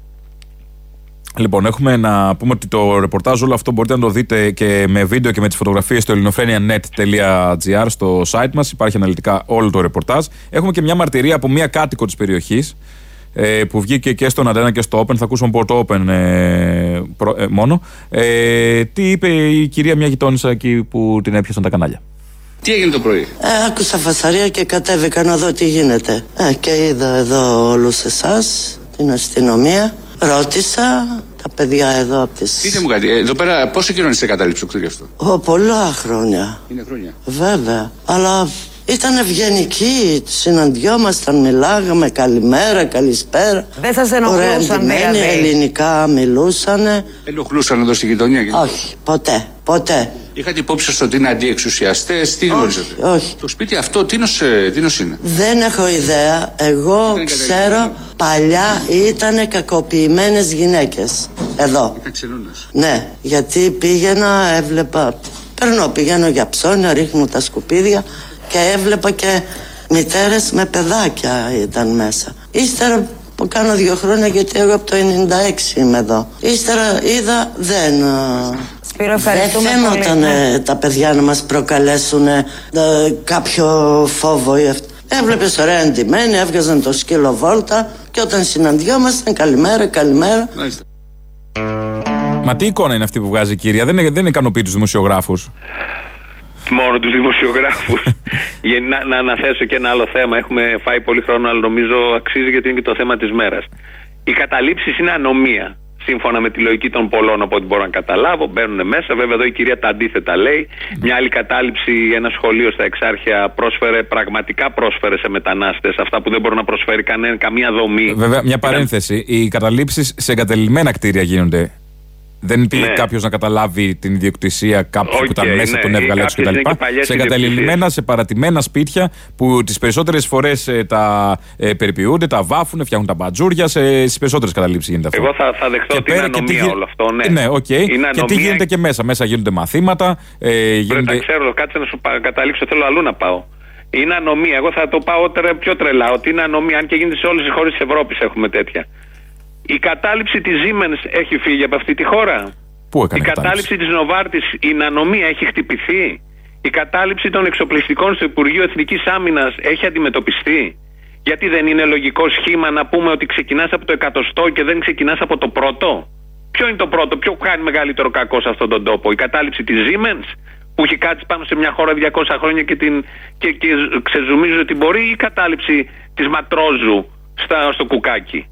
Λοιπόν, έχουμε να πούμε ότι το ρεπορτάζ όλο αυτό μπορείτε να το δείτε και με βίντεο και με τις φωτογραφίες στο ελληνοφρένια τελεία net τελεία gr στο site μας. Υπάρχει αναλυτικά όλο το ρεπορτάζ. Έχουμε και μια μαρτυρία από μια κάτοικο της περιοχής ε, που βγήκε και στον Αντένα και στο Open. Θα ακούσουμε από το Open ε, προ, ε, μόνο. Ε, τι είπε η κυρία μια γειτόνισσα εκεί που την έπιασαν τα κανάλια. Τι έγινε το πρωί? Ε, άκουσα φασαρία και κατέβηκα να δω τι γίνεται. Ε, και είδα εδώ όλους εσάς, την αστυνομία. Ρώτησα τα παιδιά εδώ από τις... Πείτε μου κάτι, εδώ πέρα πόσο καιρό είστε κατάληψη το κτίριο αυτό? Ω, πολλά χρόνια. Είναι χρόνια. Βέβαια, αλλά ήταν ευγενικοί, συναντιόμασταν, μιλάγαμε, καλημέρα, καλησπέρα. Δεν σας ενοχλούσαν δηλαδή? Ελληνικά μιλούσανε. Ενοχλούσαν εδώ στη γειτονιά? Όχι, ποτέ, ποτέ. Είχατε υπόψη σας ότι είναι αντιεξουσιαστές, τι γνωρίζετε? Όχι. Το σπίτι αυτό τίνος, τίνος είναι? Δεν έχω ιδέα. Εγώ ξέρω παλιά ήταν κακοποιημένες γυναίκες. Εδώ. Ήταν ξενώνες? Ναι, γιατί πήγαινα, έβλεπα. Παίρνω, πηγαίνω για ψώνια, ρίχνω τα σκουπίδια και έβλεπα και μητέρες με παιδάκια ήταν μέσα. Ύστερα που κάνω δύο χρόνια, γιατί εγώ από το ενενήντα έξι είμαι εδώ. Ύστερα είδα δεν... Σπύρο, δεν φαίνονταν ναι. τα παιδιά να μας προκαλέσουν ε, κάποιο φόβο ή αυτό. Έβλεπες ωραία εντυμένοι, έβγαζαν το σκύλο βόλτα και όταν συναντιόμασταν καλημέρα, καλημέρα. Μάλιστα. Μα τι εικόνα είναι αυτή που βγάζει η κυρία? Δεν, δεν είναι ικανοποιεί τους δημοσιογράφους? Μόνο τους δημοσιογράφους. Για να, να αναθέσω και ένα άλλο θέμα. Έχουμε φάει πολύ χρόνο, αλλά νομίζω αξίζει γιατί είναι και το θέμα της μέρας. Οι καταλήψεις είναι ανομία. Σύμφωνα με τη λογική των πολλών, από ό,τι μπορώ να καταλάβω, μπαίνουν μέσα. Βέβαια, εδώ η κυρία τα αντίθετα λέει. Μια άλλη κατάληψη, ένα σχολείο στα Εξάρχεια πρόσφερε, πραγματικά πρόσφερε σε μετανάστες αυτά που δεν μπορεί να προσφέρει κανένα, καμία δομή. Βέβαια, μια παρένθεση. Οι καταλήψεις σε εγκαταλειμμένα κτίρια γίνονται. Δεν πήγε ναι. κάποιος να καταλάβει την ιδιοκτησία κάποιου okay, που ήταν μέσα, ναι. τον έβγαλε έξω κτλ. Σε εγκαταλειμμένα, σε παρατημένα σπίτια που τις περισσότερες φορές ε, τα ε, περιποιούνται, τα βάφουν, φτιάχνουν τα μπατζούρια. Στις περισσότερες καταλήψεις γίνεται αυτό. Εγώ θα, θα δεχτώ και ότι είναι ανομία τι... όλο αυτό. Ναι, ναι okay. Και ανομία... τι γίνεται και μέσα. Μέσα γίνονται μαθήματα. Ε, γίνονται... Πρέπει να ξέρω, κάτσε να σου καταλήξω. Θέλω αλλού να πάω. Είναι ανομία. Εγώ θα το πάω πιο τρελά. Ότι είναι ανομία. Αν και γίνεται σε όλες τις χώρες της Ευρώπης έχουμε τέτοια. Η κατάληψη της Siemens έχει φύγει από αυτή τη χώρα? Πού έκανε η κατάληψη της Νοβάρτης, η νανομία έχει χτυπηθεί. Η κατάληψη των εξοπλιστικών στο Υπουργείο Εθνικής Άμυνας έχει αντιμετωπιστεί. Γιατί δεν είναι λογικό σχήμα να πούμε ότι ξεκινάς από το εκατοστό και δεν ξεκινάς από το πρώτο? Ποιο είναι το πρώτο, ποιο κάνει μεγαλύτερο κακό σε αυτόν τον τόπο? Η κατάληψη της Siemens που έχει κάτσει πάνω σε μια χώρα διακόσια χρόνια και, την, και, και ξεζουμίζει ότι μπορεί, ή η κατάληψη της Ματρόζου στα, στο Κουκάκι?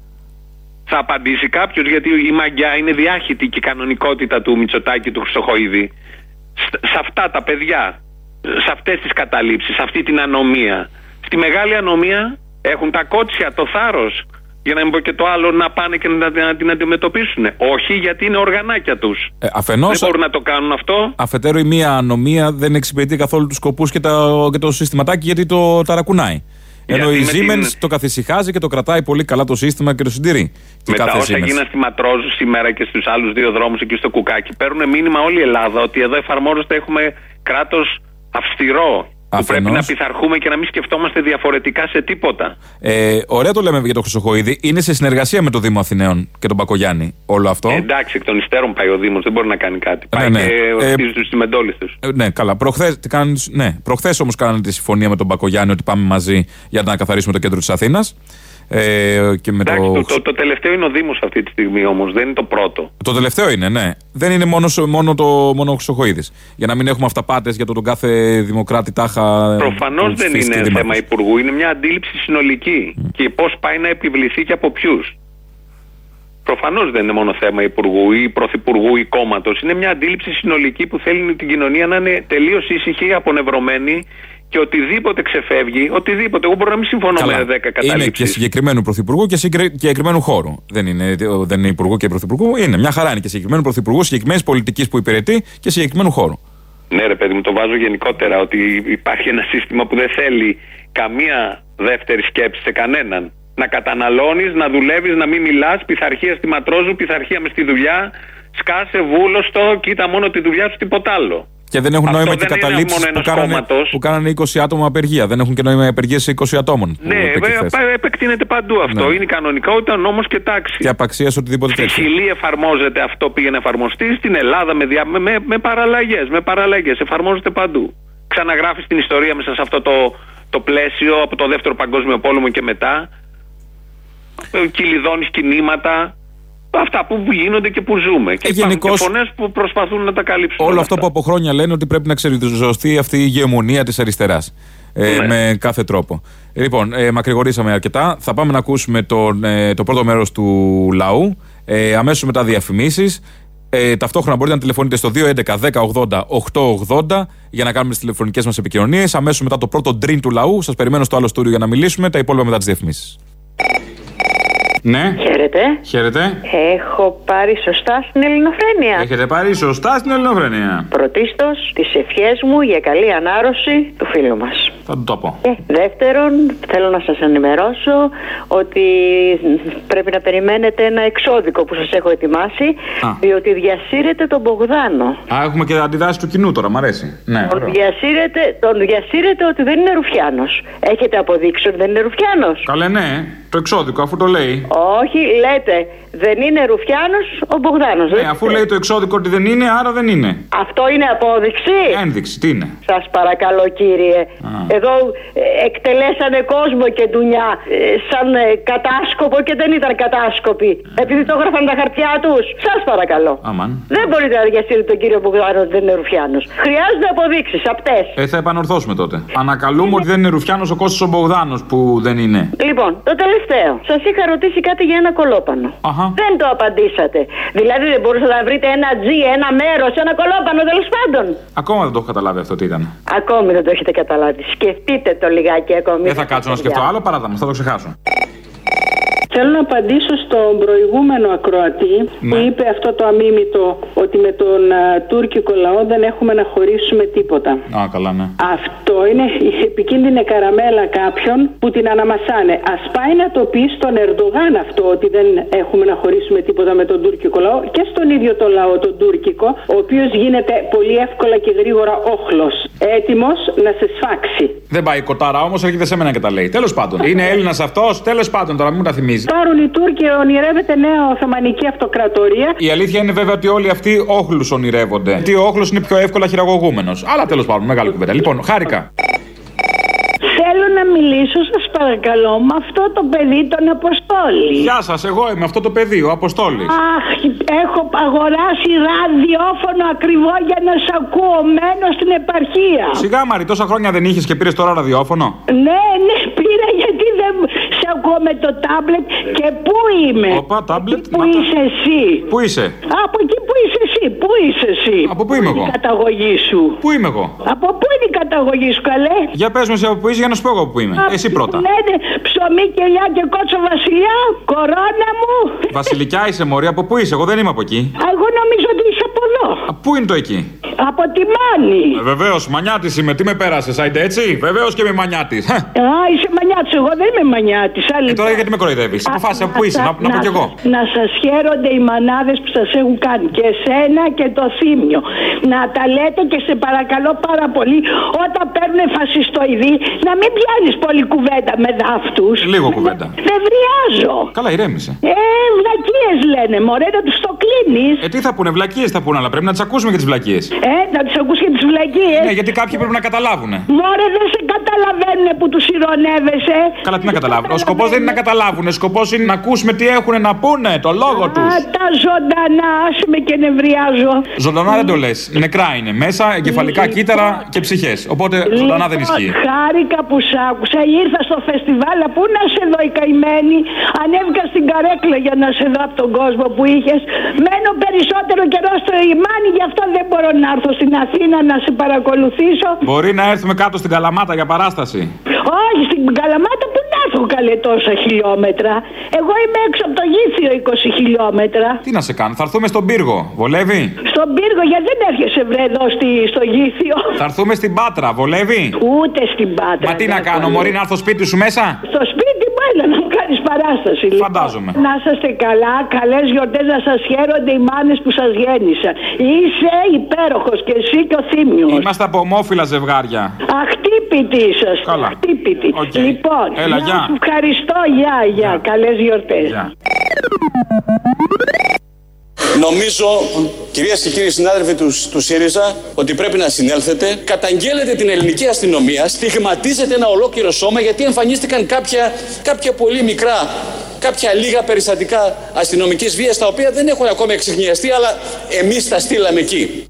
Θα απαντήσει κάποιος, γιατί η μαγιά είναι διάχυτη και η κανονικότητα του Μητσοτάκη, του Χρυσοχοΐδη σε αυτά τα παιδιά, σε αυτές τις καταλήψεις, σε αυτή την ανομία. Στη μεγάλη ανομία έχουν τα κότσια, το θάρρος, για να μην πω και το άλλο, να πάνε και να, να την αντιμετωπίσουν. Όχι, γιατί είναι οργανάκια τους. Ε, αφενός, δεν μπορούν να το κάνουν αυτό. Αφετέρου, η μία ανομία δεν εξυπηρετεί καθόλου τους σκοπούς και, τα, και το συστηματάκι, γιατί το ταρακουνάει. Ενώ η Siemens την... το καθησυχάζει και το κρατάει πολύ καλά το σύστημα και το συντηρεί. Και με τα όσα Siemens. γίνανε στη Ματρόζου σήμερα και στους άλλους δύο δρόμους εκεί στο Κουκάκι, παίρνουν μήνυμα όλη η Ελλάδα ότι εδώ εφαρμόζεται, έχουμε κράτος αυστηρό. Που πρέπει να πειθαρχούμε και να μην σκεφτόμαστε διαφορετικά σε τίποτα. Ε, ωραία το λέμε για τον Χρυσοχοΐδη. Είναι σε συνεργασία με το Δήμο Αθηναίων και τον Μπακογιάννη όλο αυτό. Ε, εντάξει, εκ των υστέρων πάει ο Δήμος, δεν μπορεί να κάνει κάτι. Ναι, πάει ναι. και Ε, ορθίζει τους τσιμεντόλες τους. Ε, ναι, καλά. Προχθές, ναι. Προχθές όμως κάνανε τη συμφωνία με τον Μπακογιάννη ότι πάμε μαζί για να καθαρίσουμε το κέντρο της Αθήνας. Ε, και με Εντάξει, το... Το, το, το τελευταίο είναι ο Δήμος αυτή τη στιγμή όμως, δεν είναι το πρώτο. Το τελευταίο είναι, ναι. Δεν είναι μόνο, μόνο, το, μόνο ο Χρυσοχοΐδης. Για να μην έχουμε αυταπάτες για το τον κάθε δημοκράτη τάχα. Προφανώς δεν είναι θέμα δήμαρχος. Υπουργού, είναι μια αντίληψη συνολική. Mm. Και πώς πάει να επιβληθεί και από ποιους. Προφανώς δεν είναι μόνο θέμα υπουργού ή πρωθυπουργού ή κόμματος. Είναι μια αντίληψη συνολική που θέλει την κοινωνία να είναι τελείως ήσυχη, απονευρωμένη. Και οτιδήποτε ξεφεύγει, οτιδήποτε. Εγώ μπορώ να μην συμφωνώ Καλά. με δέκα καταλήψεις. Είναι και συγκεκριμένου πρωθυπουργού και συγκεκριμένου χώρου. Δεν είναι, δεν είναι υπουργού και πρωθυπουργού. Είναι μια χαρά. Είναι και συγκεκριμένου πρωθυπουργού, συγκεκριμένη πολιτική που υπηρετεί και συγκεκριμένου χώρου. Ναι, ρε παιδί μου, το βάζω γενικότερα. Ότι υπάρχει ένα σύστημα που δεν θέλει καμία δεύτερη σκέψη σε κανέναν. Να καταναλώνεις, να δουλεύεις, να μην μιλάς. Πειθαρχία στη Ματρόζου, πειθαρχία μες στη δουλειά. Σκάσε, βούλωστο, κοίτα μόνο τη δουλειά σου, τίποτα άλλο. Και δεν έχουν αυτό νόημα και καταλήψεις που κάνανε, που κάνανε είκοσι άτομα απεργία. Δεν έχουν και νόημα απεργίες σε είκοσι ατόμων. Ναι, βέβαια, επεκτείνεται παντού αυτό. Ναι. Είναι η κανονικότητα, νόμος και τάξη. Και απαξία σε οτιδήποτε τέτοιο. Στη Χιλή εφαρμόζεται αυτό, πήγαινε εφαρμοστεί. Στην Ελλάδα με, δια... με, με, με παραλλαγές. Με παραλλαγές. Εφαρμόζεται παντού. Ξαναγράφει την ιστορία μέσα σε αυτό το, το πλαίσιο από το Δεύτερο Παγκόσμιο Πόλεμο και μετά. Κυλιδώνεις κινήματα. Αυτά που γίνονται και που ζούμε. Και, γενικώς, και φωνές που προσπαθούν να τα καλύψουν. Όλο αυτό που από χρόνια λένε ότι πρέπει να ξεριζωστεί αυτή η ηγεμονία της αριστεράς. Ε, ναι. Με κάθε τρόπο. Λοιπόν, ε, μακρηγορήσαμε αρκετά. Θα πάμε να ακούσουμε τον, ε, το πρώτο μέρος του λαού. Ε, αμέσως μετά διαφημίσεις. Ε, ταυτόχρονα μπορείτε να τηλεφωνείτε στο δύο έντεκα δέκα ογδόντα οκτακόσια ογδόντα για να κάνουμε τις τηλεφωνικές μας επικοινωνίες. Αμέσως μετά το πρώτο ντριν του λαού. Σας περιμένω στο άλλο στούριο για να μιλήσουμε. Τα υπόλοιπα μετά τις διαφημίσεις. Ναι. Χαίρετε. Χαίρετε. Έχω πάρει σωστά στην Ελληνοφρένεια. Έχετε πάρει σωστά στην Ελληνοφρένεια. Πρωτίστως, τις ευχές μου για καλή ανάρρωση του φίλου μας. Θα το πω. Και δεύτερον, θέλω να σας ενημερώσω ότι πρέπει να περιμένετε ένα εξώδικο που σας έχω ετοιμάσει, Α. διότι διασύρετε τον Μπογδάνο. Α, έχουμε και αντιδράσεις του κοινού τώρα, μ' αρέσει. Ναι, τον, διασύρετε, τον διασύρετε ότι δεν είναι Ρουφιάνος. Έχετε αποδείξει ότι δεν είναι Ρουφιάνος? Καλέ, ναι. Το εξώδικο, αφού το λέει. Όχι, λέτε δεν είναι Ρουφιάνος ο Μπογδάνος. Ναι, αφού λέει το εξώδικο ότι δεν είναι, άρα δεν είναι. Αυτό είναι απόδειξη. Ένδειξη, τι είναι? Σας παρακαλώ, κύριε. Α. Εδώ ε, εκτελέσανε κόσμο και ντουνιά ε, σαν ε, κατάσκοπο και δεν ήταν κατάσκοποι. Ε. Επειδή το έγραφαν τα χαρτιά τους. Σας παρακαλώ. Αμάν. Δεν μπορείτε να διασύρετε τον κύριο Μπογδάνο ότι δεν είναι Ρουφιάνος. Χρειάζονται αποδείξεις, απτές. Ε, θα επανορθώσουμε τότε. Ανακαλούμε είναι... ότι δεν είναι Ρουφιάνος ο Κώστας ο Μπογδάνος που δεν είναι. Λοιπόν, το τελευταίο. Σας είχα ρωτήσει κάτι για ένα κολόπανο. Αχα. Δεν το απαντήσατε. Δηλαδή δεν μπορούσατε να βρείτε ένα τζι, ένα μέρος, ένα κολόπανο τέλος πάντων. Ακόμα δεν το έχω καταλάβει αυτό τι ήταν. Ακόμη δεν το έχετε καταλάβει. Σκεφτείτε το λιγάκι ακόμη. Δεν θα κάτσω να σκεφτώ άλλο, παράδειγμα, θα το ξεχάσω. Θέλω να απαντήσω στον προηγούμενο ακροατή ναι. που είπε αυτό το αμίμητο ότι με τον α, τουρκικό λαό δεν έχουμε να χωρίσουμε τίποτα. Α, καλά, ναι. Αυτό είναι η επικίνδυνη καραμέλα κάποιων που την αναμασάνε. Ας πάει να το πει στον Ερντογάν αυτό ότι δεν έχουμε να χωρίσουμε τίποτα με τον τουρκικό λαό και στον ίδιο το λαό τον τουρκικό, ο οποίος γίνεται πολύ εύκολα και γρήγορα όχλος, έτοιμος να σε σφάξει. Δεν πάει κοτάρα όμως, έρχεται σε μένα και τα λέει. Τέλος πάντων. Είναι Έλληνας αυτός, τέλος πάντων τώρα μην μου τα θυμίζει. Πάρουν οι Τούρκοι, ονειρεύεται νέα Οθωμανική Αυτοκρατορία. Η αλήθεια είναι βέβαια ότι όλοι αυτοί όχλους ονειρεύονται. Γιατί ο όχλος είναι πιο εύκολα χειραγωγούμενος. Αλλά τέλος πάντων, μεγάλη κουβέντα. Λοιπόν, χάρηκα. Θέλω να μιλήσω, σας παρακαλώ, με αυτό το παιδί τον Αποστόλη. Γεια σας, εγώ είμαι αυτό το παιδί, ο Αποστόλης. Αχ, έχω αγοράσει ραδιόφωνο ακριβό για να σ' ακούω, μένω στην επαρχία. Σιγά Μαρή, τόσα χρόνια δεν είχες και πήρες τώρα ραδιόφωνο? Ναι, ναι, πήρα γιατί δεν σε ακούω με το τάμπλετ. Και πού είμαι? Οπα, τάμπλετ. Πού είσαι εσύ? Πού είσαι? Από εκεί που είσαι εσύ, πού είσαι εσύ? Από πού είμαι εγώ? Η καταγωγή σου. Πού είμαι εγώ? Από πού είναι η καταγωγή σου, καλέ? Για πες με σε από πού είσαι για να σου πω εγώ που είμαι. Α, εσύ πρώτα. Λένε ψωμί και ελιά και κότσο βασιλιά, κορώνα μου. Βασιλικιά είσαι μωρή, από πού είσαι? Εγώ δεν είμαι από εκεί. Εγώ νομίζω ότι είσαι από εδώ. Α, πού είναι το εκεί? Από τη Μάνη. Ε, βεβαίως, μανιάτης είμαι. Τι με πέρασες, άιντε έτσι? Βεβαίως και είμαι μανιάτης. Α, είσαι μανιάτης. Εγώ δεν είμαι μανιάτης. Ε, τώρα γιατί με κοροϊδεύεις? Αποφάσισε από πού είσαι, να, να πω κι εγώ. Να σας χαίρονται οι μανάδες που σας έχουν κάνει. Και εσένα και το Θήμιο. Να τα λέτε και σε παρακαλώ πάρα πολύ, όταν παίρνουν φασιστοειδή, να μην πιάνεις πολύ κουβέντα με δάφτους. Λίγο κουβέντα. Δεν βριάζω. Καλά, ηρέμησε. Ε, βλακίες λένε, μωρέ, να τους το κλείνεις. Ε, τι θα πούνε, βλακίες θα πούνε, αλλά πρέπει να τις ακούσουμε και τις βλακίες. Ε, να τους ακούς και τις βλακίες. Ναι, γιατί κάποιοι πρέπει να καταλάβουνε. Μωρέ, δεν σε καταλαβαίνουν που τους ηρωνεύεσαι. Καλά, τι να καταλάβουν. Ο σκοπός δεν είναι να καταλάβουν. Ο σκοπός είναι να ακούσουμε τι έχουν να πούνε, το λόγο τους. Α, τα ζωντανά, άσε με και νευριάζω. Ζωντανά δεν το λες. Νεκρά είναι. Μέσα εγκεφαλικά κύτταρα και ψυχές. Οπότε ζωντανά δεν ισχύει. Χάρηκα που σ' άκουσα. Ήρθα στο φεστιβάλ. Πού να σε δω η καημένη. Ανέβηκα στην καρέκλα για να σε δω από τον κόσμο που είχες. Μένω περισσότερο καιρό στο Ιμάνι, γι' αυτό δεν μπορώ να έρθω στην Αθήνα να σε παρακολουθήσω. Μπορεί να έρθουμε κάτω στην Καλαμάτα για παράσταση. Όχι, στην Καλαμάτα που να έρθω καλέ τόσα χιλιόμετρα. Εγώ είμαι έξω από το Γήθιο είκοσι χιλιόμετρα. Τι να σε κάνω, θα έρθουμε στον Πύργο. Βολεύει? Στον Πύργο, γιατί δεν έρχεσαι βρε εδώ στη, στο Γήθιο? Θα έρθουμε στην Πάτρα, βολεύει? Ούτε στην Πάτρα. Μα τι να κάνω, μωρή, να έρθω σπίτι σου μέσα? Στο σπίτι μου, έλα να μου κάνεις παράσταση. Φαντάζομαι. Λοιπόν. Να είστε καλά, καλές γιορτές, να σας χαίρονται οι μάνες που σας γέννησαν. Είσαι υπέροχος και εσύ και ο Θήμιος. Είμαστε από ομόφυλα ζευγάρια. Αχτύπητη είσαστε. Καλά. Αχτύπητη. Okay. Λοιπόν, έλα, γεια. Ευχαριστώ, γεια, γεια. Καλές γιορτές. Γεια. Νομίζω, κυρίες και κύριοι συνάδελφοι του, του ΣΥΡΙΖΑ, ότι πρέπει να συνέλθετε. Καταγγέλλετε την ελληνική αστυνομία, στιγματίζετε ένα ολόκληρο σώμα γιατί εμφανίστηκαν κάποια, κάποια πολύ μικρά, κάποια λίγα περιστατικά αστυνομικής βίας, τα οποία δεν έχουν ακόμα εξεχνιαστεί, αλλά εμείς τα στείλαμε εκεί.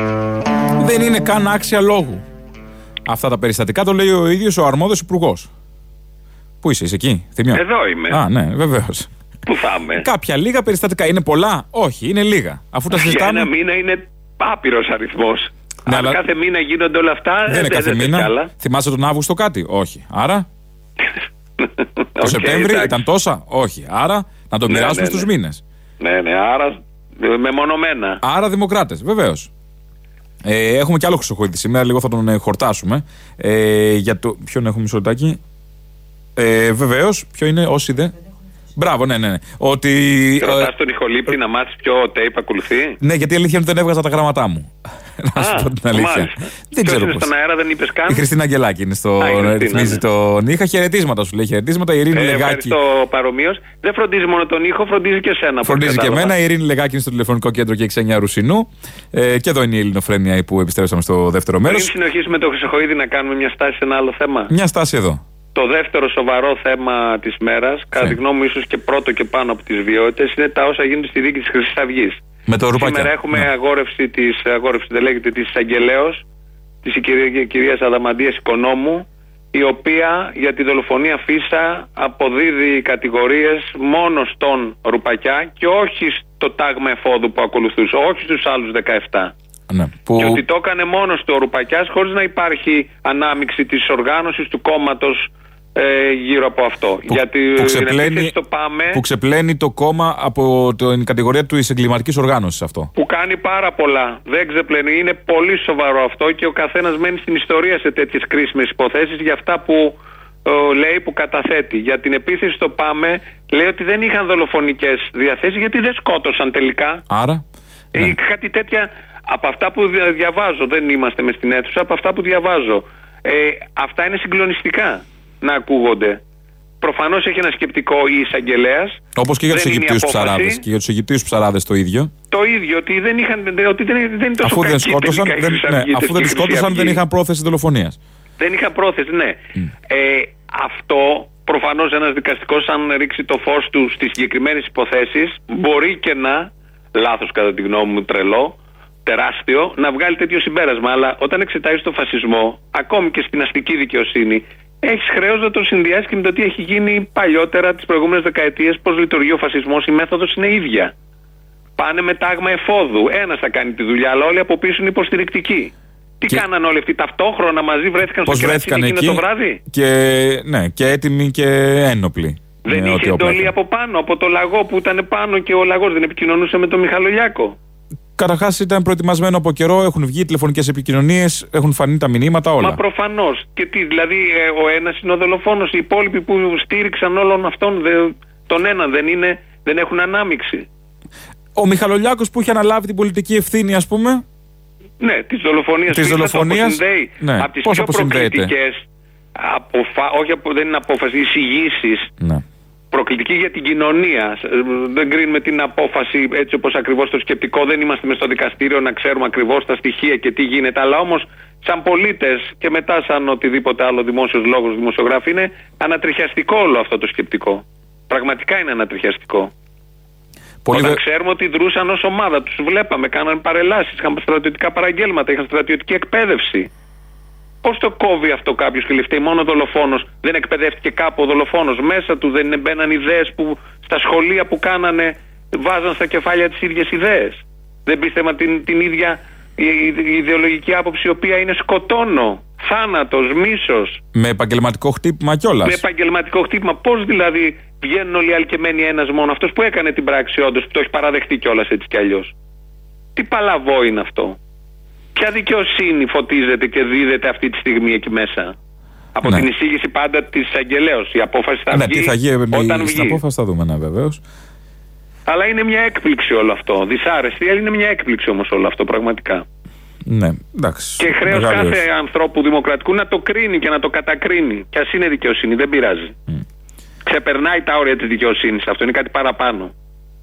Δεν είναι καν άξια λόγου. Αυτά τα περιστατικά το λέει ο ίδιος ο αρμόδιος υπουργός. Πού είσαι, είσαι εκεί, Θημιό? Εδώ είμαι. Α, ναι, βεβαίως. Πού θα είμαι? Κάποια λίγα περιστατικά. Είναι πολλά? Όχι, είναι λίγα. Αφού τα συζητάμε. Για ένα μήνα είναι άπειρος αριθμός. Ναι, Αν αλλά... κάθε μήνα γίνονται όλα αυτά. Δεν είναι κάθε μήνα. Θυμάσαι τον Αύγουστο κάτι? Όχι. Άρα. Το okay, Σεπτέμβρη εντάξει. Ήταν τόσα? Όχι. Άρα να το μοιράσουμε ναι, ναι, στους ναι. μήνες. Ναι, ναι. Άρα μεμονωμένα. Άρα δημοκράτες, βεβαίως. Ε, έχουμε κι άλλο Χρυσοχοίδη σήμερα, λίγο θα τον ε, χορτάσουμε. Ε, για το... Ποιον έχουμε μισό λεπτάκι? Ε, βεβαίως. Ποιο είναι, όσοι δεν. Μπράβο, ναι, ναι. ναι. Ότι. Ρωτάς τον ηχολήπτη να μάθεις ποιο tape ακολουθεί. Ναι, γιατί η αλήθεια είναι ότι δεν έβγαζα τα γραμματά μου. Να σου πω την αλήθεια. Δεν ξέρω πώς. Στον αέρα δεν είπες καν. Η Χριστίνα Αγγελάκη είναι στο. Ρυθμίζει τον. Είχα χαιρετίσματα, σου λέει χαιρετίσματα. Η Ειρήνη Λεγάκη. Ευχαριστώ παρομοίως. Δεν φροντίζει μόνο τον ήχο, φροντίζει και εσένα. Φροντίζει και εμένα. Η Ειρήνη Λεγάκη είναι στο τηλεφωνικό κέντρο και εξήντα εννιά Ρουσινού. Και εδώ είναι η Ελληνοφρένεια που επιστρέψαμε στο δεύτερο μέρος. Πριν συνεχίσουμε το Χρυσοχοίδη να κάνουμε μια στάση σε ένα άλλο θέμα. Μια στάση εδώ. Το δεύτερο σοβαρό θέμα της μέρας, κατά τη γνώμη μου ίσως και πρώτο και πάνω από τις βιότητες, είναι τα όσα γίνονται στη δίκη της Χρυσής Αυγής. Με το ρουπακιά. Σήμερα έχουμε ναι. αγόρευση της, αγόρευση δεν λέγεται, της εισαγγελέως, της κυρία, κυρίας Αδαμαντίας Οικονόμου, η οποία για τη δολοφονία Φίσα αποδίδει κατηγορίες μόνο στον Ρουπακιά και όχι στο τάγμα εφόδου που ακολουθούσε, όχι στους άλλους δεκαεπτά. Ναι, που... Και ότι το έκανε μόνο του ο Ρουπακιάς χωρίς να υπάρχει ανάμειξη της οργάνωσης του κόμματος ε, γύρω από αυτό. Που, Γιατί που, ξεπλένει, το πάμε, που ξεπλένει το κόμμα από την κατηγορία του εγκληματικής οργάνωσης αυτό. Που κάνει πάρα πολλά. Δεν ξεπλένει. Είναι πολύ σοβαρό αυτό και ο καθένας μένει στην ιστορία σε τέτοιες κρίσιμες υποθέσεις για αυτά που ε, λέει, που καταθέτει. Για την επίθεση στο ΠΑΜΕ λέει ότι δεν είχαν δολοφονικές διαθέσεις γιατί δεν σκότωσαν τελικά. Άρα. Ναι. Ε, κάτι τέτοια. Από αυτά που διαβάζω, δεν είμαστε μες στην αίθουσα, από αυτά που διαβάζω, ε, αυτά είναι συγκλονιστικά να ακούγονται. προφανώς έχει ένα σκεπτικό η εισαγγελέας. Όπως και για τους Αιγυπτίους ψαράδες. Και για τους Αιγυπτίους ψαράδες το ίδιο. Το ίδιο, ότι δεν, είχαν, ότι δεν, δεν είναι τόσο αφού κακοί δεν σκότωσαν, τελικά, δεν, ναι, αφού δεν τους σκότωσαν, δεν είχαν πρόθεση δολοφονίας. Δεν είχαν πρόθεση, ναι. Mm. Ε, αυτό προφανώς ένας δικαστικός, αν ρίξει το φως του στις συγκεκριμένες υποθέσεις, μπορεί και να, λάθος κατά τη γνώμη μου, τρελό, τεράστιο, να βγάλει τέτοιο συμπέρασμα. Αλλά όταν εξετάζεις τον φασισμό, ακόμη και στην αστική δικαιοσύνη, έχεις χρέος να το συνδυάσεις και με το τι έχει γίνει παλιότερα τις προηγούμενες δεκαετίες, πώς λειτουργεί ο φασισμός. Η μέθοδος είναι ίδια. Πάνε με τάγμα εφόδου. Ένας θα κάνει τη δουλειά, αλλά όλοι από πίσω είναι υποστηρικτικοί. Τι και... κάναν όλοι αυτοί ταυτόχρονα μαζί, βρέθηκαν στο κερατσί εκείνο το βράδυ. Και, ναι, και έτοιμοι και ένοπλοι. Δεν είχε εντολή από πάνω, από το λαγό που ήταν πάνω και ο λαγός δεν επικοινωνούσε με τον Μιχαλολιάκο. Καταρχάς ήταν προετοιμασμένο από καιρό, έχουν βγει τηλεφωνικές επικοινωνίες, έχουν φανεί τα μηνύματα, όλα. Μα προφανώς. Και τι, δηλαδή ε, ο ένας είναι ο δολοφόνος, οι υπόλοιποι που στήριξαν όλων αυτών, δε, τον ένα δεν είναι, δεν έχουν ανάμειξη. Ο Μιχαλολιάκος που είχε αναλάβει την πολιτική ευθύνη, ας πούμε. Ναι, της δολοφονίας. Της δολοφονίας. Ναι. Από τις πιο προκλητικές, αποφα... όχι απο... δεν είναι απόφαση, εισηγήσεις. Ναι. Προκλητική για την κοινωνία. Δεν κρίνουμε την απόφαση έτσι όπως ακριβώς το σκεπτικό. Δεν είμαστε μες στο δικαστήριο να ξέρουμε ακριβώς τα στοιχεία και τι γίνεται. Αλλά όμως, σαν πολίτες και μετά σαν οτιδήποτε άλλο δημόσιος λόγος, δημοσιογράφοι, είναι ανατριχιαστικό όλο αυτό το σκεπτικό. Πραγματικά είναι ανατριχιαστικό. Πολύ Όταν δε... ξέρουμε ότι δρούσαν ως ομάδα, τους βλέπαμε, κάναν παρελάσεις, είχαν στρατιωτικά παραγγέλματα, είχαν στρατιωτική εκπαίδευση. Πώς το κόβει αυτό κάποιος και λέει μόνο ο δολοφόνος, δεν εκπαιδεύτηκε κάπου ο δολοφόνος, μέσα του δεν μπαίναν ιδέες που στα σχολεία που κάνανε βάζαν στα κεφάλια τις ίδιες ιδέες. Δεν πίστευαν την, την ίδια η, η ιδεολογική άποψη, η οποία είναι σκοτώνω, θάνατος, μίσος. Με επαγγελματικό χτύπημα κιόλας. Με επαγγελματικό χτύπημα. Πώς δηλαδή βγαίνουν όλοι αλκεμένοι ένας μόνο, αυτός που έκανε την πράξη όντως, που το έχει παραδεχτεί κιόλας έτσι κι αλλιώς. Τι παλαβό είναι αυτό. Ποια δικαιοσύνη φωτίζεται και δίδεται αυτή τη στιγμή εκεί μέσα. Από ναι. την εισήγηση πάντα της εισαγγελέως. Η απόφαση θα ναι, βγει τι θα γίνει, όταν βγει. Στην απόφαση θα δούμε, ναι, βεβαίως. Αλλά είναι μια έκπληξη όλο αυτό. Δυσάρεστη, αλλά είναι μια έκπληξη όμως όλο αυτό πραγματικά. Ναι, εντάξει. Και χρέος κάθε ανθρώπου δημοκρατικού να το κρίνει και να το κατακρίνει. Και ας είναι δικαιοσύνη, δεν πειράζει. Mm. Ξεπερνάει τα όρια της δικαιοσύνης. Αυτό είναι κάτι παραπάνω.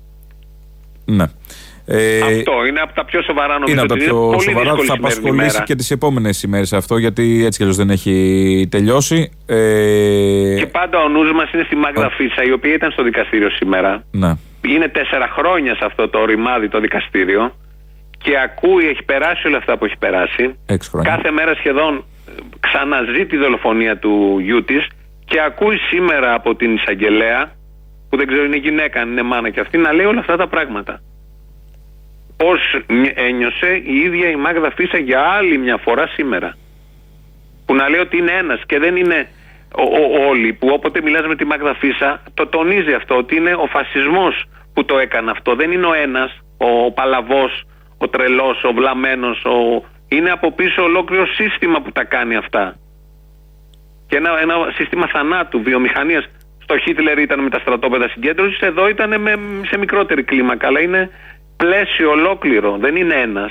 Ναι. Ε, αυτό είναι από τα πιο σοβαρά, νομίζω. Είναι από τα πιο είναι σοβαρά που θα απασχολήσει και τις επόμενες ημέρες αυτό, γιατί έτσι κι αλλιώς δεν έχει τελειώσει. Ε... Και πάντα ο νους μας είναι στη Μάγδα Φίσα, η οποία ήταν στο δικαστήριο σήμερα. Ναι. Είναι τέσσερα χρόνια σε αυτό το ρημάδι το δικαστήριο και ακούει, έχει περάσει όλα αυτά που έχει περάσει. Κάθε μέρα σχεδόν ξαναζεί τη δολοφονία του γιού της και ακούει σήμερα από την εισαγγελέα, που δεν ξέρω είναι γυναίκα, αν είναι μάνα και αυτή, να λέει όλα αυτά τα πράγματα. Πώς ένιωσε η ίδια η Μάγδα Φίσα για άλλη μια φορά σήμερα. Που να λέει ότι είναι ένας και δεν είναι ο, ο, όλοι, που όποτε μιλάς με τη Μάγδα Φίσα το τονίζει αυτό, ότι είναι ο φασισμός που το έκανε αυτό. Δεν είναι ο ένας, ο, ο παλαβός, ο τρελός, ο βλαμμένος, ο... είναι από πίσω ολόκληρο σύστημα που τα κάνει αυτά. Και ένα, ένα σύστημα θανάτου, βιομηχανίας. Στο Χίτλερ ήταν με τα στρατόπεδα συγκέντρωσης, εδώ ήταν με, σε μικρότερη κλίμακα, αλλά είναι πλαίσιο ολόκληρο, δεν είναι ένας.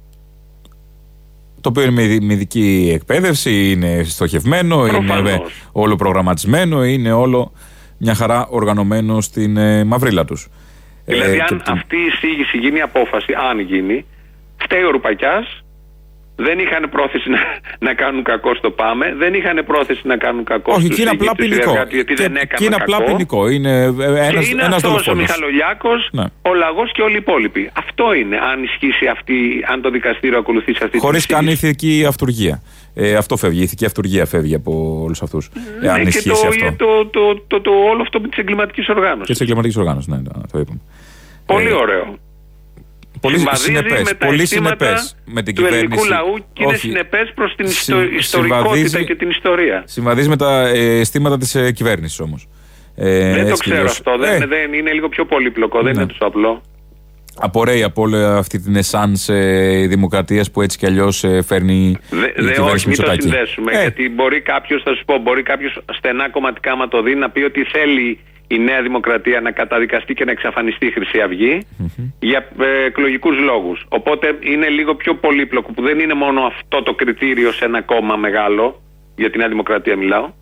Το οποίο είναι με ειδική εκπαίδευση, είναι στοχευμένο, προφανώς. Είναι όλο προγραμματισμένο, είναι όλο μια χαρά οργανωμένο στην ε, μαυρίλα τους. Δηλαδή ε, αν και... αυτή η εισήγηση γίνει η απόφαση, αν γίνει, φταίει ο Ρουπακιάς, δεν είχαν πρόθεση να, να κάνουν κακό στο ΠΑΜΕ, δεν είχαν πρόθεση να κάνουν κακό στους στους συνεργάτες, γιατί δεν έκαναν και είναι κακό. απλά ποινικό. Είναι ένας, και είναι ένας αυτός ο Μιχαλολιάκος, ναι. ο λαγός και όλοι οι υπόλοιποι. Αυτό είναι, αν ισχύσει αυτή, αν το δικαστήριο ακολουθήσει αυτή. Χωρίς καν ηθική αυτουργία. Ε, αυτό φεύγει, η ηθική αυτουργία φεύγει από όλους αυτούς. Ναι, αν ισχύσει και το, αυτό. Το, το, το, το, το, όλο αυτό της εγκληματικής οργάνωσης. Και της εγκληματικής οργάνωσης, ναι, το είπαμε. Πολύ ε, ωραίο. Πολύ συνεπές, με τα πολύ συνεπές με την του κυβέρνηση. Του ελληνικού λαού και είναι συνεπές προς την Συ, ιστορικότητα και την ιστορία. Συμβαδίζει με τα ε, αισθήματα της ε, κυβέρνησης όμως. Ε, δεν το ξέρω αυτό, ε, δεν, δεν είναι λίγο πιο πολύπλοκο, ναι. Δεν είναι τόσο απλό. Απορρέει από όλη αυτή την εσάνς ε, δημοκρατίας που έτσι κι αλλιώς ε, φέρνει δε, η δε, κυβέρνηση όχι, μην το συνδέσουμε, ε. γιατί μπορεί κάποιος, θα σου πω, μπορεί κάποιος στενά κομματικά άμα το δει να πει ότι θέλει η Νέα Δημοκρατία να καταδικαστεί και να εξαφανιστεί η Χρυσή Αυγή mm-hmm. για ε, εκλογικούς λόγους. Οπότε είναι λίγο πιο πολύπλοκο, που δεν είναι μόνο αυτό το κριτήριο σε ένα κόμμα μεγάλο, για τη Νέα Δημοκρατία μιλάω,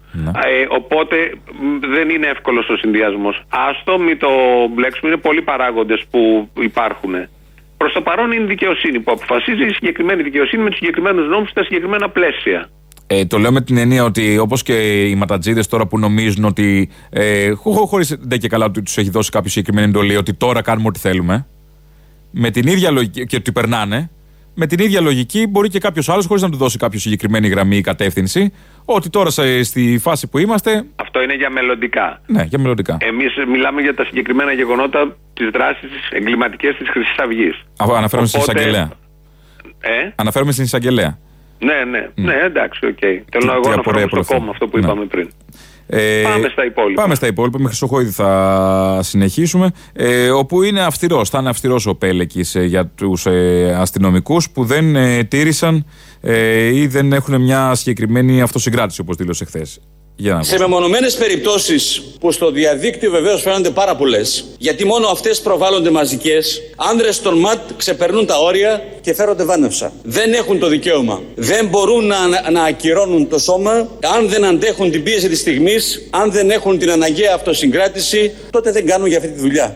Ναι. Ε, οπότε δεν είναι εύκολος ο συνδυασμός. Άστο, μην το μπλέξουμε, είναι πολλοί παράγοντες που υπάρχουν. Προς το παρόν είναι η δικαιοσύνη που αποφασίζει, η συγκεκριμένη δικαιοσύνη με τους συγκεκριμένους νόμους στα συγκεκριμένα πλαίσια. Ε, το λέω με την εννοία ότι όπως και οι ματατζίδες τώρα που νομίζουν ότι. Ε, χωρίς ντε και καλά ότι τους έχει δώσει κάποιο συγκεκριμένη εντολή, ότι τώρα κάνουμε ό,τι θέλουμε. Με την ίδια λογική. Και ότι περνάνε. Με την ίδια λογική μπορεί και κάποιος άλλος, χωρίς να του δώσει κάποια συγκεκριμένη γραμμή ή κατεύθυνση, ότι τώρα στη φάση που είμαστε. Αυτό είναι για μελλοντικά. Ναι, για μελλοντικά. Εμείς μιλάμε για τα συγκεκριμένα γεγονότα, τις δράσεις εγκληματικές της Χρυσής Αυγής. Αναφέρομαι στην εισαγγελέα. Ε? Αναφέρομαι στην εισαγγελέα. Ναι, ναι, mm. ναι, εντάξει, οκ. Okay. Θέλω να εγώ αναφέρομαι στο κόμμα αυτό που ναι. είπαμε πριν. Ε, πάμε στα υπόλοιπα. Πάμε στα υπόλοιπα. Με Χρυσοχοίδη θα συνεχίσουμε. Ε, όπου είναι αυστηρός, θα είναι αυστηρός ο Πέλεκης ε, για τους ε, αστυνομικούς που δεν ε, τήρησαν ε, ή δεν έχουν μια συγκεκριμένη αυτοσυγκράτηση, όπως δήλωσε χθες. Σε μεμονωμένες περιπτώσεις που στο διαδίκτυο βεβαίως φαίνονται πάρα πολλές, γιατί μόνο αυτές προβάλλονται μαζικές, άνδρες των ΜΑΤ ξεπερνούν τα όρια και φέρονται βάνευσα. Δεν έχουν το δικαίωμα. Δεν μπορούν να, να ακυρώνουν το σώμα αν δεν αντέχουν την πίεση της στιγμής, αν δεν έχουν την αναγκαία αυτοσυγκράτηση, τότε δεν κάνουν για αυτή τη δουλειά.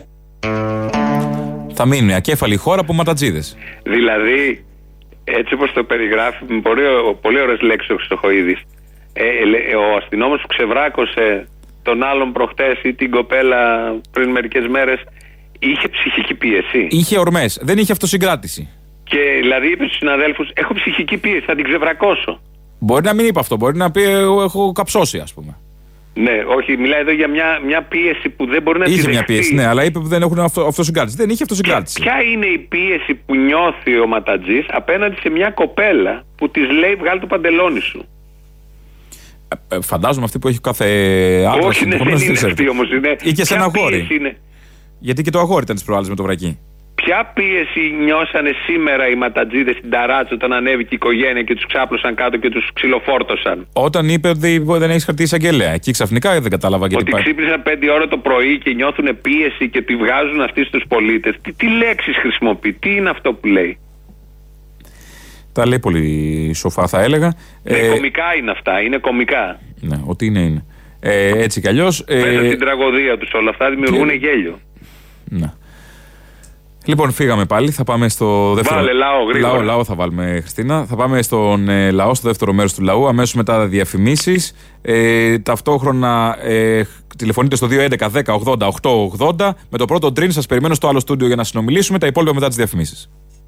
Θα μείνουν ακέφαλη χώρα από ματατζίδες. Δηλαδή, έτσι όπως το περιγράφει, με πολύ, πολύ ωραίες λέξεις ο Χρυσοχοίδης. Ε, ο αστυνόμος που ξεβράκωσε τον άλλον προχτές ή την κοπέλα πριν μερικές μέρες είχε ψυχική πίεση. Είχε ορμές, δεν είχε αυτοσυγκράτηση. Και δηλαδή είπε στους συναδέλφους, έχω ψυχική πίεση, θα την ξεβρακώσω. Μπορεί να μην είπε αυτό, μπορεί να πει έχω καψώσει, ας πούμε. Ναι, όχι, μιλάει εδώ για μια, μια πίεση που δεν μπορεί να είχε τη δεχτεί. Είχε μια πίεση, ναι, αλλά είπε που δεν έχουν αυτο, αυτοσυγκράτηση. Δεν είχε αυτοσυγκράτηση. Ποια είναι η πίεση που νιώθει ο ματατζής απέναντι σε μια κοπέλα που της λέει βγάλ' το παντελόνι σου? Φαντάζομαι αυτή που έχει κάθε άντρα. Όχι, ναι, δεν είναι αυτή όμως. Είναι... Ή και σε ένα αγόρι. Γιατί και το αγόρι ήταν τις προάλλες με το βρακί. Ποια πίεση νιώσανε σήμερα οι ματατζίδες στην ταράτσα όταν ανέβηκε η οικογένεια και τους ξάπλωσαν κάτω και τους ξυλοφόρτωσαν? Όταν είπε ότι δεν έχεις χαρτί εισαγγελέα. Εκεί ξαφνικά δεν κατάλαβα γιατί. Ότι πάει. Ξύπνησαν πέντε ώρα το πρωί και νιώθουν πίεση και τη βγάζουν αυτή στους πολίτες. Τι, τι λέξεις χρησιμοποιεί, τι είναι αυτό που λέει? Τα λέει πολύ σοφά, θα έλεγα. Ναι, ε, κομικά είναι αυτά, είναι κομικά. Ναι, ό,τι είναι είναι. Ε, έτσι κι αλλιώς. Μέσα ε, στην τραγωδία τους όλα αυτά δημιουργούν και... γέλιο. Ναι. Λοιπόν, φύγαμε πάλι. Θα πάμε στο δεύτερο. Βάλε λαό, γρήγορα. Λαό, λαό θα βάλουμε, Χριστίνα. Θα πάμε στον ε, λαό, στο δεύτερο μέρος του λαού. Αμέσως μετά διαφημίσεις. Ε, ταυτόχρονα ε, τηλεφωνείτε στο δύο έντεκα δέκα ογδόντα οκτακόσια ογδόντα. Με το πρώτο ντριν σας περιμένω στο άλλο στούντιο για να συνομιλήσουμε. Τα υπόλοιπα μετά τις διαφημίσεις.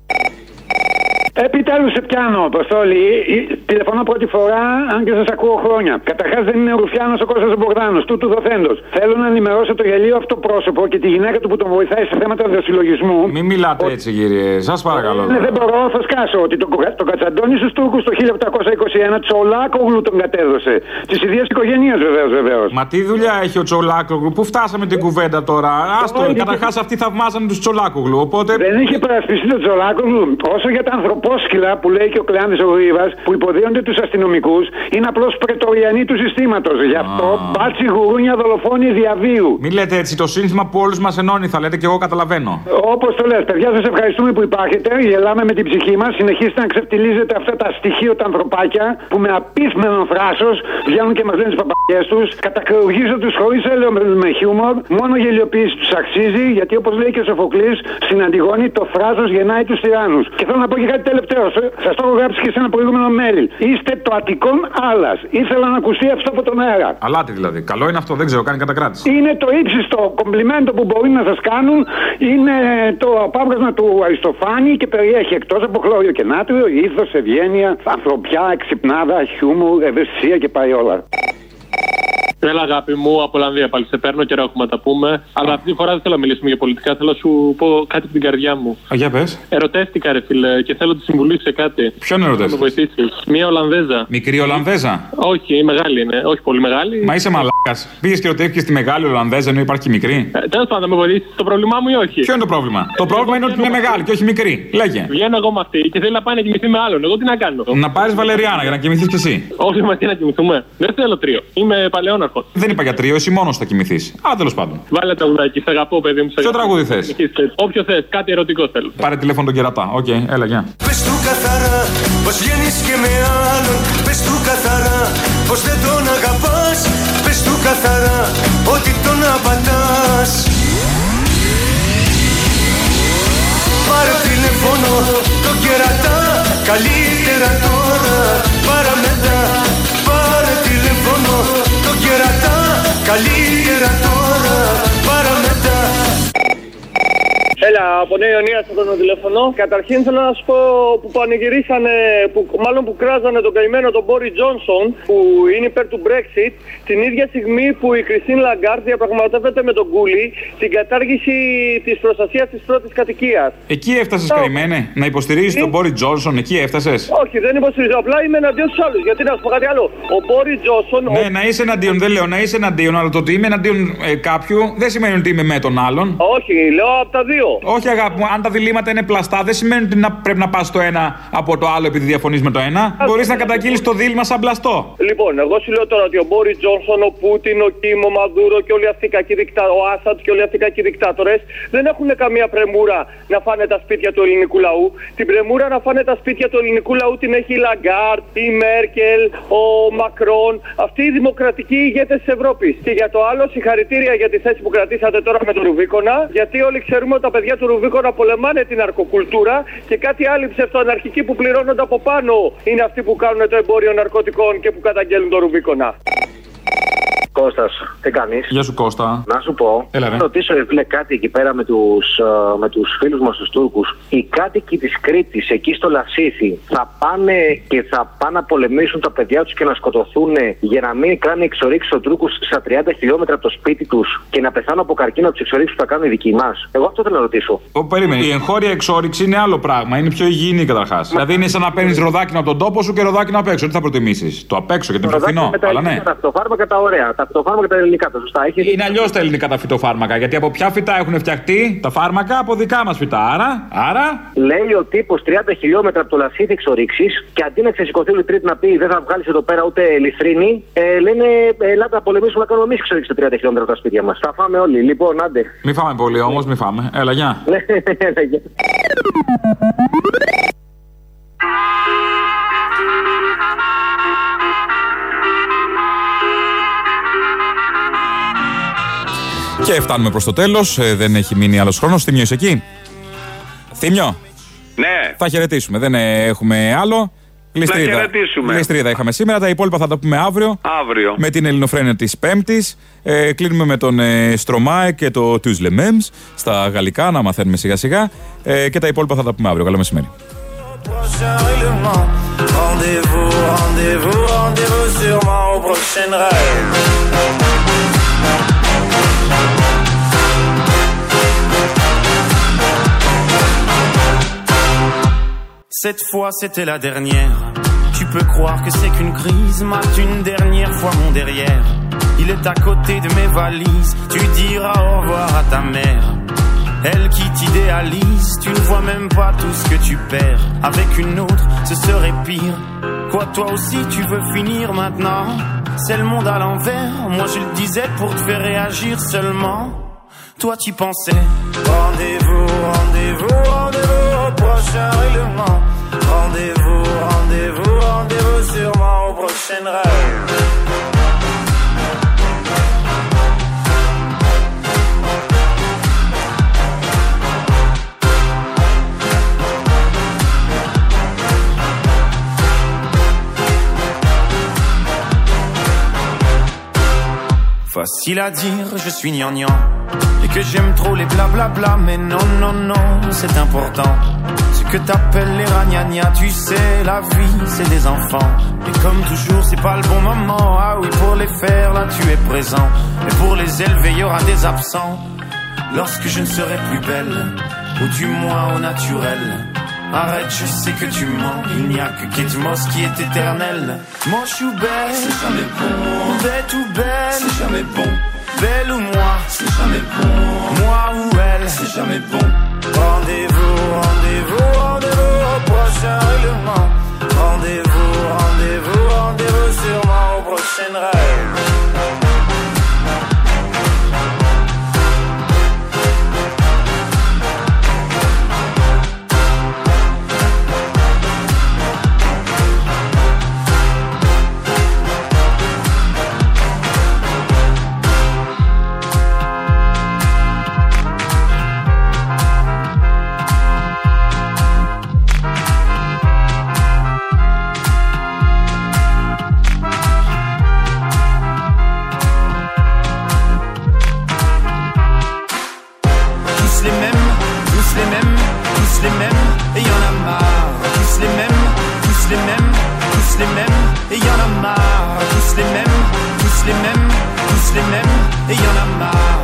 Επιτέλους σε πιάνω, Αποστόλη. Τηλεφωνώ πρώτη φορά, αν και σας ακούω χρόνια. Καταρχάς δεν είναι Ρουφιάνος ο Κώστας ο Μπογδάνος, τούτου δοθέντος. Θέλω να ενημερώσω το γελίο αυτό πρόσωπο και τη γυναίκα του που τον βοηθάει σε θέματα δοσυλλογισμού. Μην μιλάτε ο... έτσι, κύριε. Σας παρακαλώ. Ναι, δεν μπορώ, θα σκάσω. Ότι το, το Κατσαντώνη στους Τούρκους το χίλια οκτακόσια είκοσι ένα Τσολάκογλου τον κατέδωσε. Της ιδίας οικογένειας βεβαίως, βεβαίως. Μα τι δουλειά έχει ο Τσολάκογλου, πού φτάσαμε την κουβέντα τώρα. Άστο, καταρχάς αυτοί θαυμάζανε τους Τσολάκογλου. Οπότε... Δεν είχε περασπιστεί τον Τσολάκογλου όσο για τα ανθρωπ. Πόσκυλα που λέει και ο Κλεάνδης ο Γρήβας που υποδίονται τους αστυνομικούς είναι απλώς πρετοριανοί του συστήματος. Γι' αυτό ah. μπάτσι γουρούνια δολοφόνοι διαβίου. Μην λέτε έτσι, το σύνθημα που όλους μας ενώνει, θα λέτε και εγώ καταλαβαίνω. Όπως το λες, παιδιά, σας ευχαριστούμε που υπάρχετε. Γελάμε με την ψυχή μας. Συνεχίστε να ξεφτιλίζετε αυτά τα στοιχείωτα ανθρωπάκια που με απίθμενο θράσος βγαίνουν και μας λένε τις παπαγιές τους. Κατακρεουργίζω τους χωρίς έλεο με χιούμορ. Μόνο γελιοποίηση τους αξίζει, γιατί όπως λέει και ο Σοφοκλής στην Αντιγόνη, το θράσος γεννάει τους τυράννους. Και θέλω να πω και κάτι τελευταίο. Σας το έχω γράψει και σε ένα προηγούμενο mail. Είστε το Αττικόν Άλλας. Ήθελα να ακουστεί αυτό από τον αέρα. Αλάτι δηλαδή. Καλό είναι αυτό, δεν ξέρω, κάνει κατακράτηση. Είναι το ύψιστο κομπλιμέντο που μπορεί να σας κάνουν. Είναι το απάβγασμα του Αριστοφάνη και περιέχει εκτός από χλώριο και νάτριο ήθος, ευγένεια, ανθρωπιά, εξυπνάδα, χιούμορ, ευαισθησία και πάει όλα. Έλα, αγάπη μου, από Ολλανδία πάλι σε παίρνω, καιρό έχουμε να τα πούμε. Αλλά αυτή τη φορά δεν θέλω να μιλήσουμε για πολιτικά, θέλω να σου πω κάτι από την καρδιά μου. Α, για πες. Ερωτεύτηκα, ρε φίλε, και θέλω τη συμβουλή σε κάτι. Ποιον ερωτεύτηκες? Μία Ολλανδέζα. Μικρή Ολλανδέζα? Όχι, μεγάλη είναι, όχι πολύ μεγάλη. Μα είσαι μαλάκας. Πήγες και ερωτεύτηκες τη μεγάλη Ολλανδέζα ενώ υπάρχει μικρή. Ε, Τέλος πάντων, με βοηθήσει το πρόβλημά μου ή όχι? Ποιο είναι το πρόβλημα? Το πρόβλημα είναι ότι είναι μεγάλη και όχι μικρή. Λέγε. Βγαίνω εγώ με αυτή και θέλει να πάει να κοιμηθεί με άλλον. Εγώ τι να κάνω? Να πάρεις Βαλεριάνα για να κοιμηθείς κι εσύ. Όχι μαζί να κοιμηθούμε. Δεν θέλω τρίο. Είμαι παλαιόναρχος. Δεν είπα για τρίο, εσύ μόνος θα κοιμηθείς. Α, τέλος πάντων. Βάλε τραγουδάκι, σε αγαπώ, παιδί μου. Ποιο τραγούδι θες? Όποιο θες, κάτι ερωτικό θέλω. Πάρε τηλέφωνο τον κερατά. Οκ, okay, έλα, γεια. Πες του καθαρά, πως βγαίνεις και με άλλον. Πες του καθαρά, πως δεν τον αγαπάς, πες του καθαρά ότι τον απατάς. Πάρε τηλέφωνο το κερατά, καλύτερα τώρα παρά μετά. Πάρε τηλέφωνο το κερατά, καλύτερα τώρα παρά μετά. Έλα, από Νέα Ιωνία στο τον τηλέφωνο. Καταρχήν θέλω να σου πω που πανηγυρίσανε, που, μάλλον που κράζανε τον καημένο τον Μπόρι Τζόνσον, που είναι υπέρ του Brexit, την ίδια στιγμή που η Κριστίν Λαγκάρντ διαπραγματεύεται με τον Κούλι την κατάργηση της προστασίας της πρώτης κατοικίας. Εκεί έφτασες, no. καημένε, να υποστηρίζεις τον Μπόρι Τζόνσον, εκεί έφτασες. Όχι, δεν υποστηρίζω, απλά είμαι εναντίον στους άλλους. Γιατί να σου πω κάτι άλλο. Ο Μπόρι Τζόνσον. Ναι, ο... να είσαι εναντίον, δεν λέω να είσαι εναντίον, αλλά το ότι είμαι εναντίον ε, κάποιου δεν σημαίνει ότι είμαι με τον άλλον. Όχι, λέω από τα δύο. Όχι, αγάπη μου, αν τα διλήμματα είναι πλαστά, δεν σημαίνει ότι να, πρέπει να πας το ένα από το άλλο επειδή διαφωνείς με το ένα. Μπορείς να καταγγείλεις το δίλημμα σαν πλαστό. Λοιπόν, εγώ σου λέω τώρα ότι ο Μπόρι Τζόνσον, ο Πούτιν, ο Κίμ, ο Μαδούρο και όλοι αυτοί οι κακοί δικτάτορες, ο Άσαντ και όλοι αυτοί οι κακοί δικτάτορες δεν έχουν καμία πρεμούρα να φάνε τα σπίτια του ελληνικού λαού. Την πρεμούρα να φάνε τα σπίτια του ελληνικού λαού την έχει η Λαγκάρντ, η Μέρκελ, ο Μακρόν, αυτοί οι δημοκρατικοί ηγέτες της Ευρώπης. Και για το άλλο, συγχαρητήρια για τη θέση που κρατήσατε τώρα με τον Ρουβίκονα, γιατί όλοι ξέρουμε ότι τα παιδιά του Ρουβίκονα πολεμάνε την ναρκοκουλτούρα και κάτι άλλοι ψευτοαναρχικοί που πληρώνονται από πάνω είναι αυτοί που κάνουν το εμπόριο ναρκωτικών και που καταγγέλνουν τον Ρουβίκονα. Κώστας, τι κάνεις? Γεια σου Κώστα. Να σου πω, Έλα, να ρωτήσω φίλε κάτι εκεί πέρα με τους, uh, με τους φίλους μας τους Τούρκους. Οι κάτοικοι της Κρήτης εκεί στο Λασίθι θα πάνε και θα πάνε να πολεμήσουν τα παιδιά τους και να σκοτωθούν για να μην κάνει εξορίξεις των Τούρκους στα τριάντα χιλιόμετρα από το σπίτι τους και να πεθάνουν από καρκίνο από τις εξορίξεις που θα κάνουν οι δικοί μας? Εγώ αυτό θέλω να ρωτήσω. Ω, περίμενε. Η εγχώρια εξόριξη είναι άλλο πράγμα. Είναι πιο υγιεινή καταρχάς. Δηλαδή είναι σαν να παίρνεις ροδάκινο από τον τόπο σου και ροδάκινο απ' έξω. Τι θα προτιμήσεις? Το απ' έξω γιατί είναι πιο φθηνό. Αλλά ναι. Τα φυτοφάρμακα τα ωραία. Τα φυτοφάρμακα τα ελληνικά, τα σωστά. Έχεις... Είναι αλλιώς τα ελληνικά τα φυτοφάρμακα. Γιατί από ποια φυτά έχουν φτιαχτεί τα φάρμακα? Από δικά μας φυτά. Άρα, άρα. Λέει ο τύπος τριάντα χιλιόμετρα από το Λασίθι εξορίξεις και αντί να ξεσηκωθεί ο Τρίτη να πει δεν θα βγάλεις εδώ πέρα ούτε λιθρίνη, ε, λένε ελάτε να πολεμήσουμε να κάνουμε εμείς εξορίξεις τα τριάντα χιλιόμετρα από τα σπίτια μας. Θα φάμε όλοι. Λοιπόν, άντε. Μη φάμε πολύ όμως, μη φάμε. Έλα, γεια. Και φτάνουμε προς το τέλος. Ε, δεν έχει μείνει άλλος χρόνος. Θήμιο, είσαι εκεί? Θήμιο. Ναι. Θα χαιρετήσουμε. Δεν έχουμε άλλο. Γλιστρίδα. Να χαιρετήσουμε. Γλιστρίδα είχαμε σήμερα. Τα υπόλοιπα θα τα πούμε αύριο. Αύριο. Με την Ελληνοφρένεια της Πέμπτης. Ε, κλείνουμε με τον ε, Στρωμάε και το Τους Le Mems στα γαλλικά. Να μαθαίνουμε σιγά σιγά. Ε, και τα υπόλοιπα θα τα πούμε αύριο. Καλό μεσημέρι. Rendez-vous, rendez-vous, rendez-vous sûrement au prochain rêve. Cette fois c'était la dernière. Tu peux croire que c'est qu'une crise, mate une dernière fois mon derrière. Il est à côté de mes valises, tu diras au revoir à ta mère. Elle qui t'idéalise, tu ne vois même pas tout ce que tu perds. Avec une autre, ce serait pire. Quoi, toi aussi tu veux finir maintenant? C'est le monde à l'envers, moi je le disais pour te faire réagir seulement. Toi t'y pensais. Rendez-vous, rendez-vous, rendez-vous au prochain règlement. Rendez-vous, rendez-vous, rendez-vous sûrement au prochain rêve. Facile à dire, je suis gnangnan et que j'aime trop les blablabla, mais non, non, non, c'est important. Ce que t'appelles les ragnagnas, tu sais, la vie, c'est des enfants. Et comme toujours, c'est pas le bon moment. Ah oui, pour les faire, là, tu es présent. Et pour les élever, y aura des absents. Lorsque je ne serai plus belle, ou du moins au naturel. Arrête, je sais que tu mens. Il n'y a que Kate Moss qui est éternel. Moche ou belle, c'est jamais bon. Bête ou belle, c'est jamais bon. Belle ou moi, c'est jamais bon. Moi ou elle, c'est jamais bon. Rendez-vous, rendez-vous, rendez-vous au prochain règlement. Rendez-vous, rendez-vous, rendez-vous sûrement au prochain rêve. les mêmes, tous les mêmes, tous les mêmes, et y en a marre.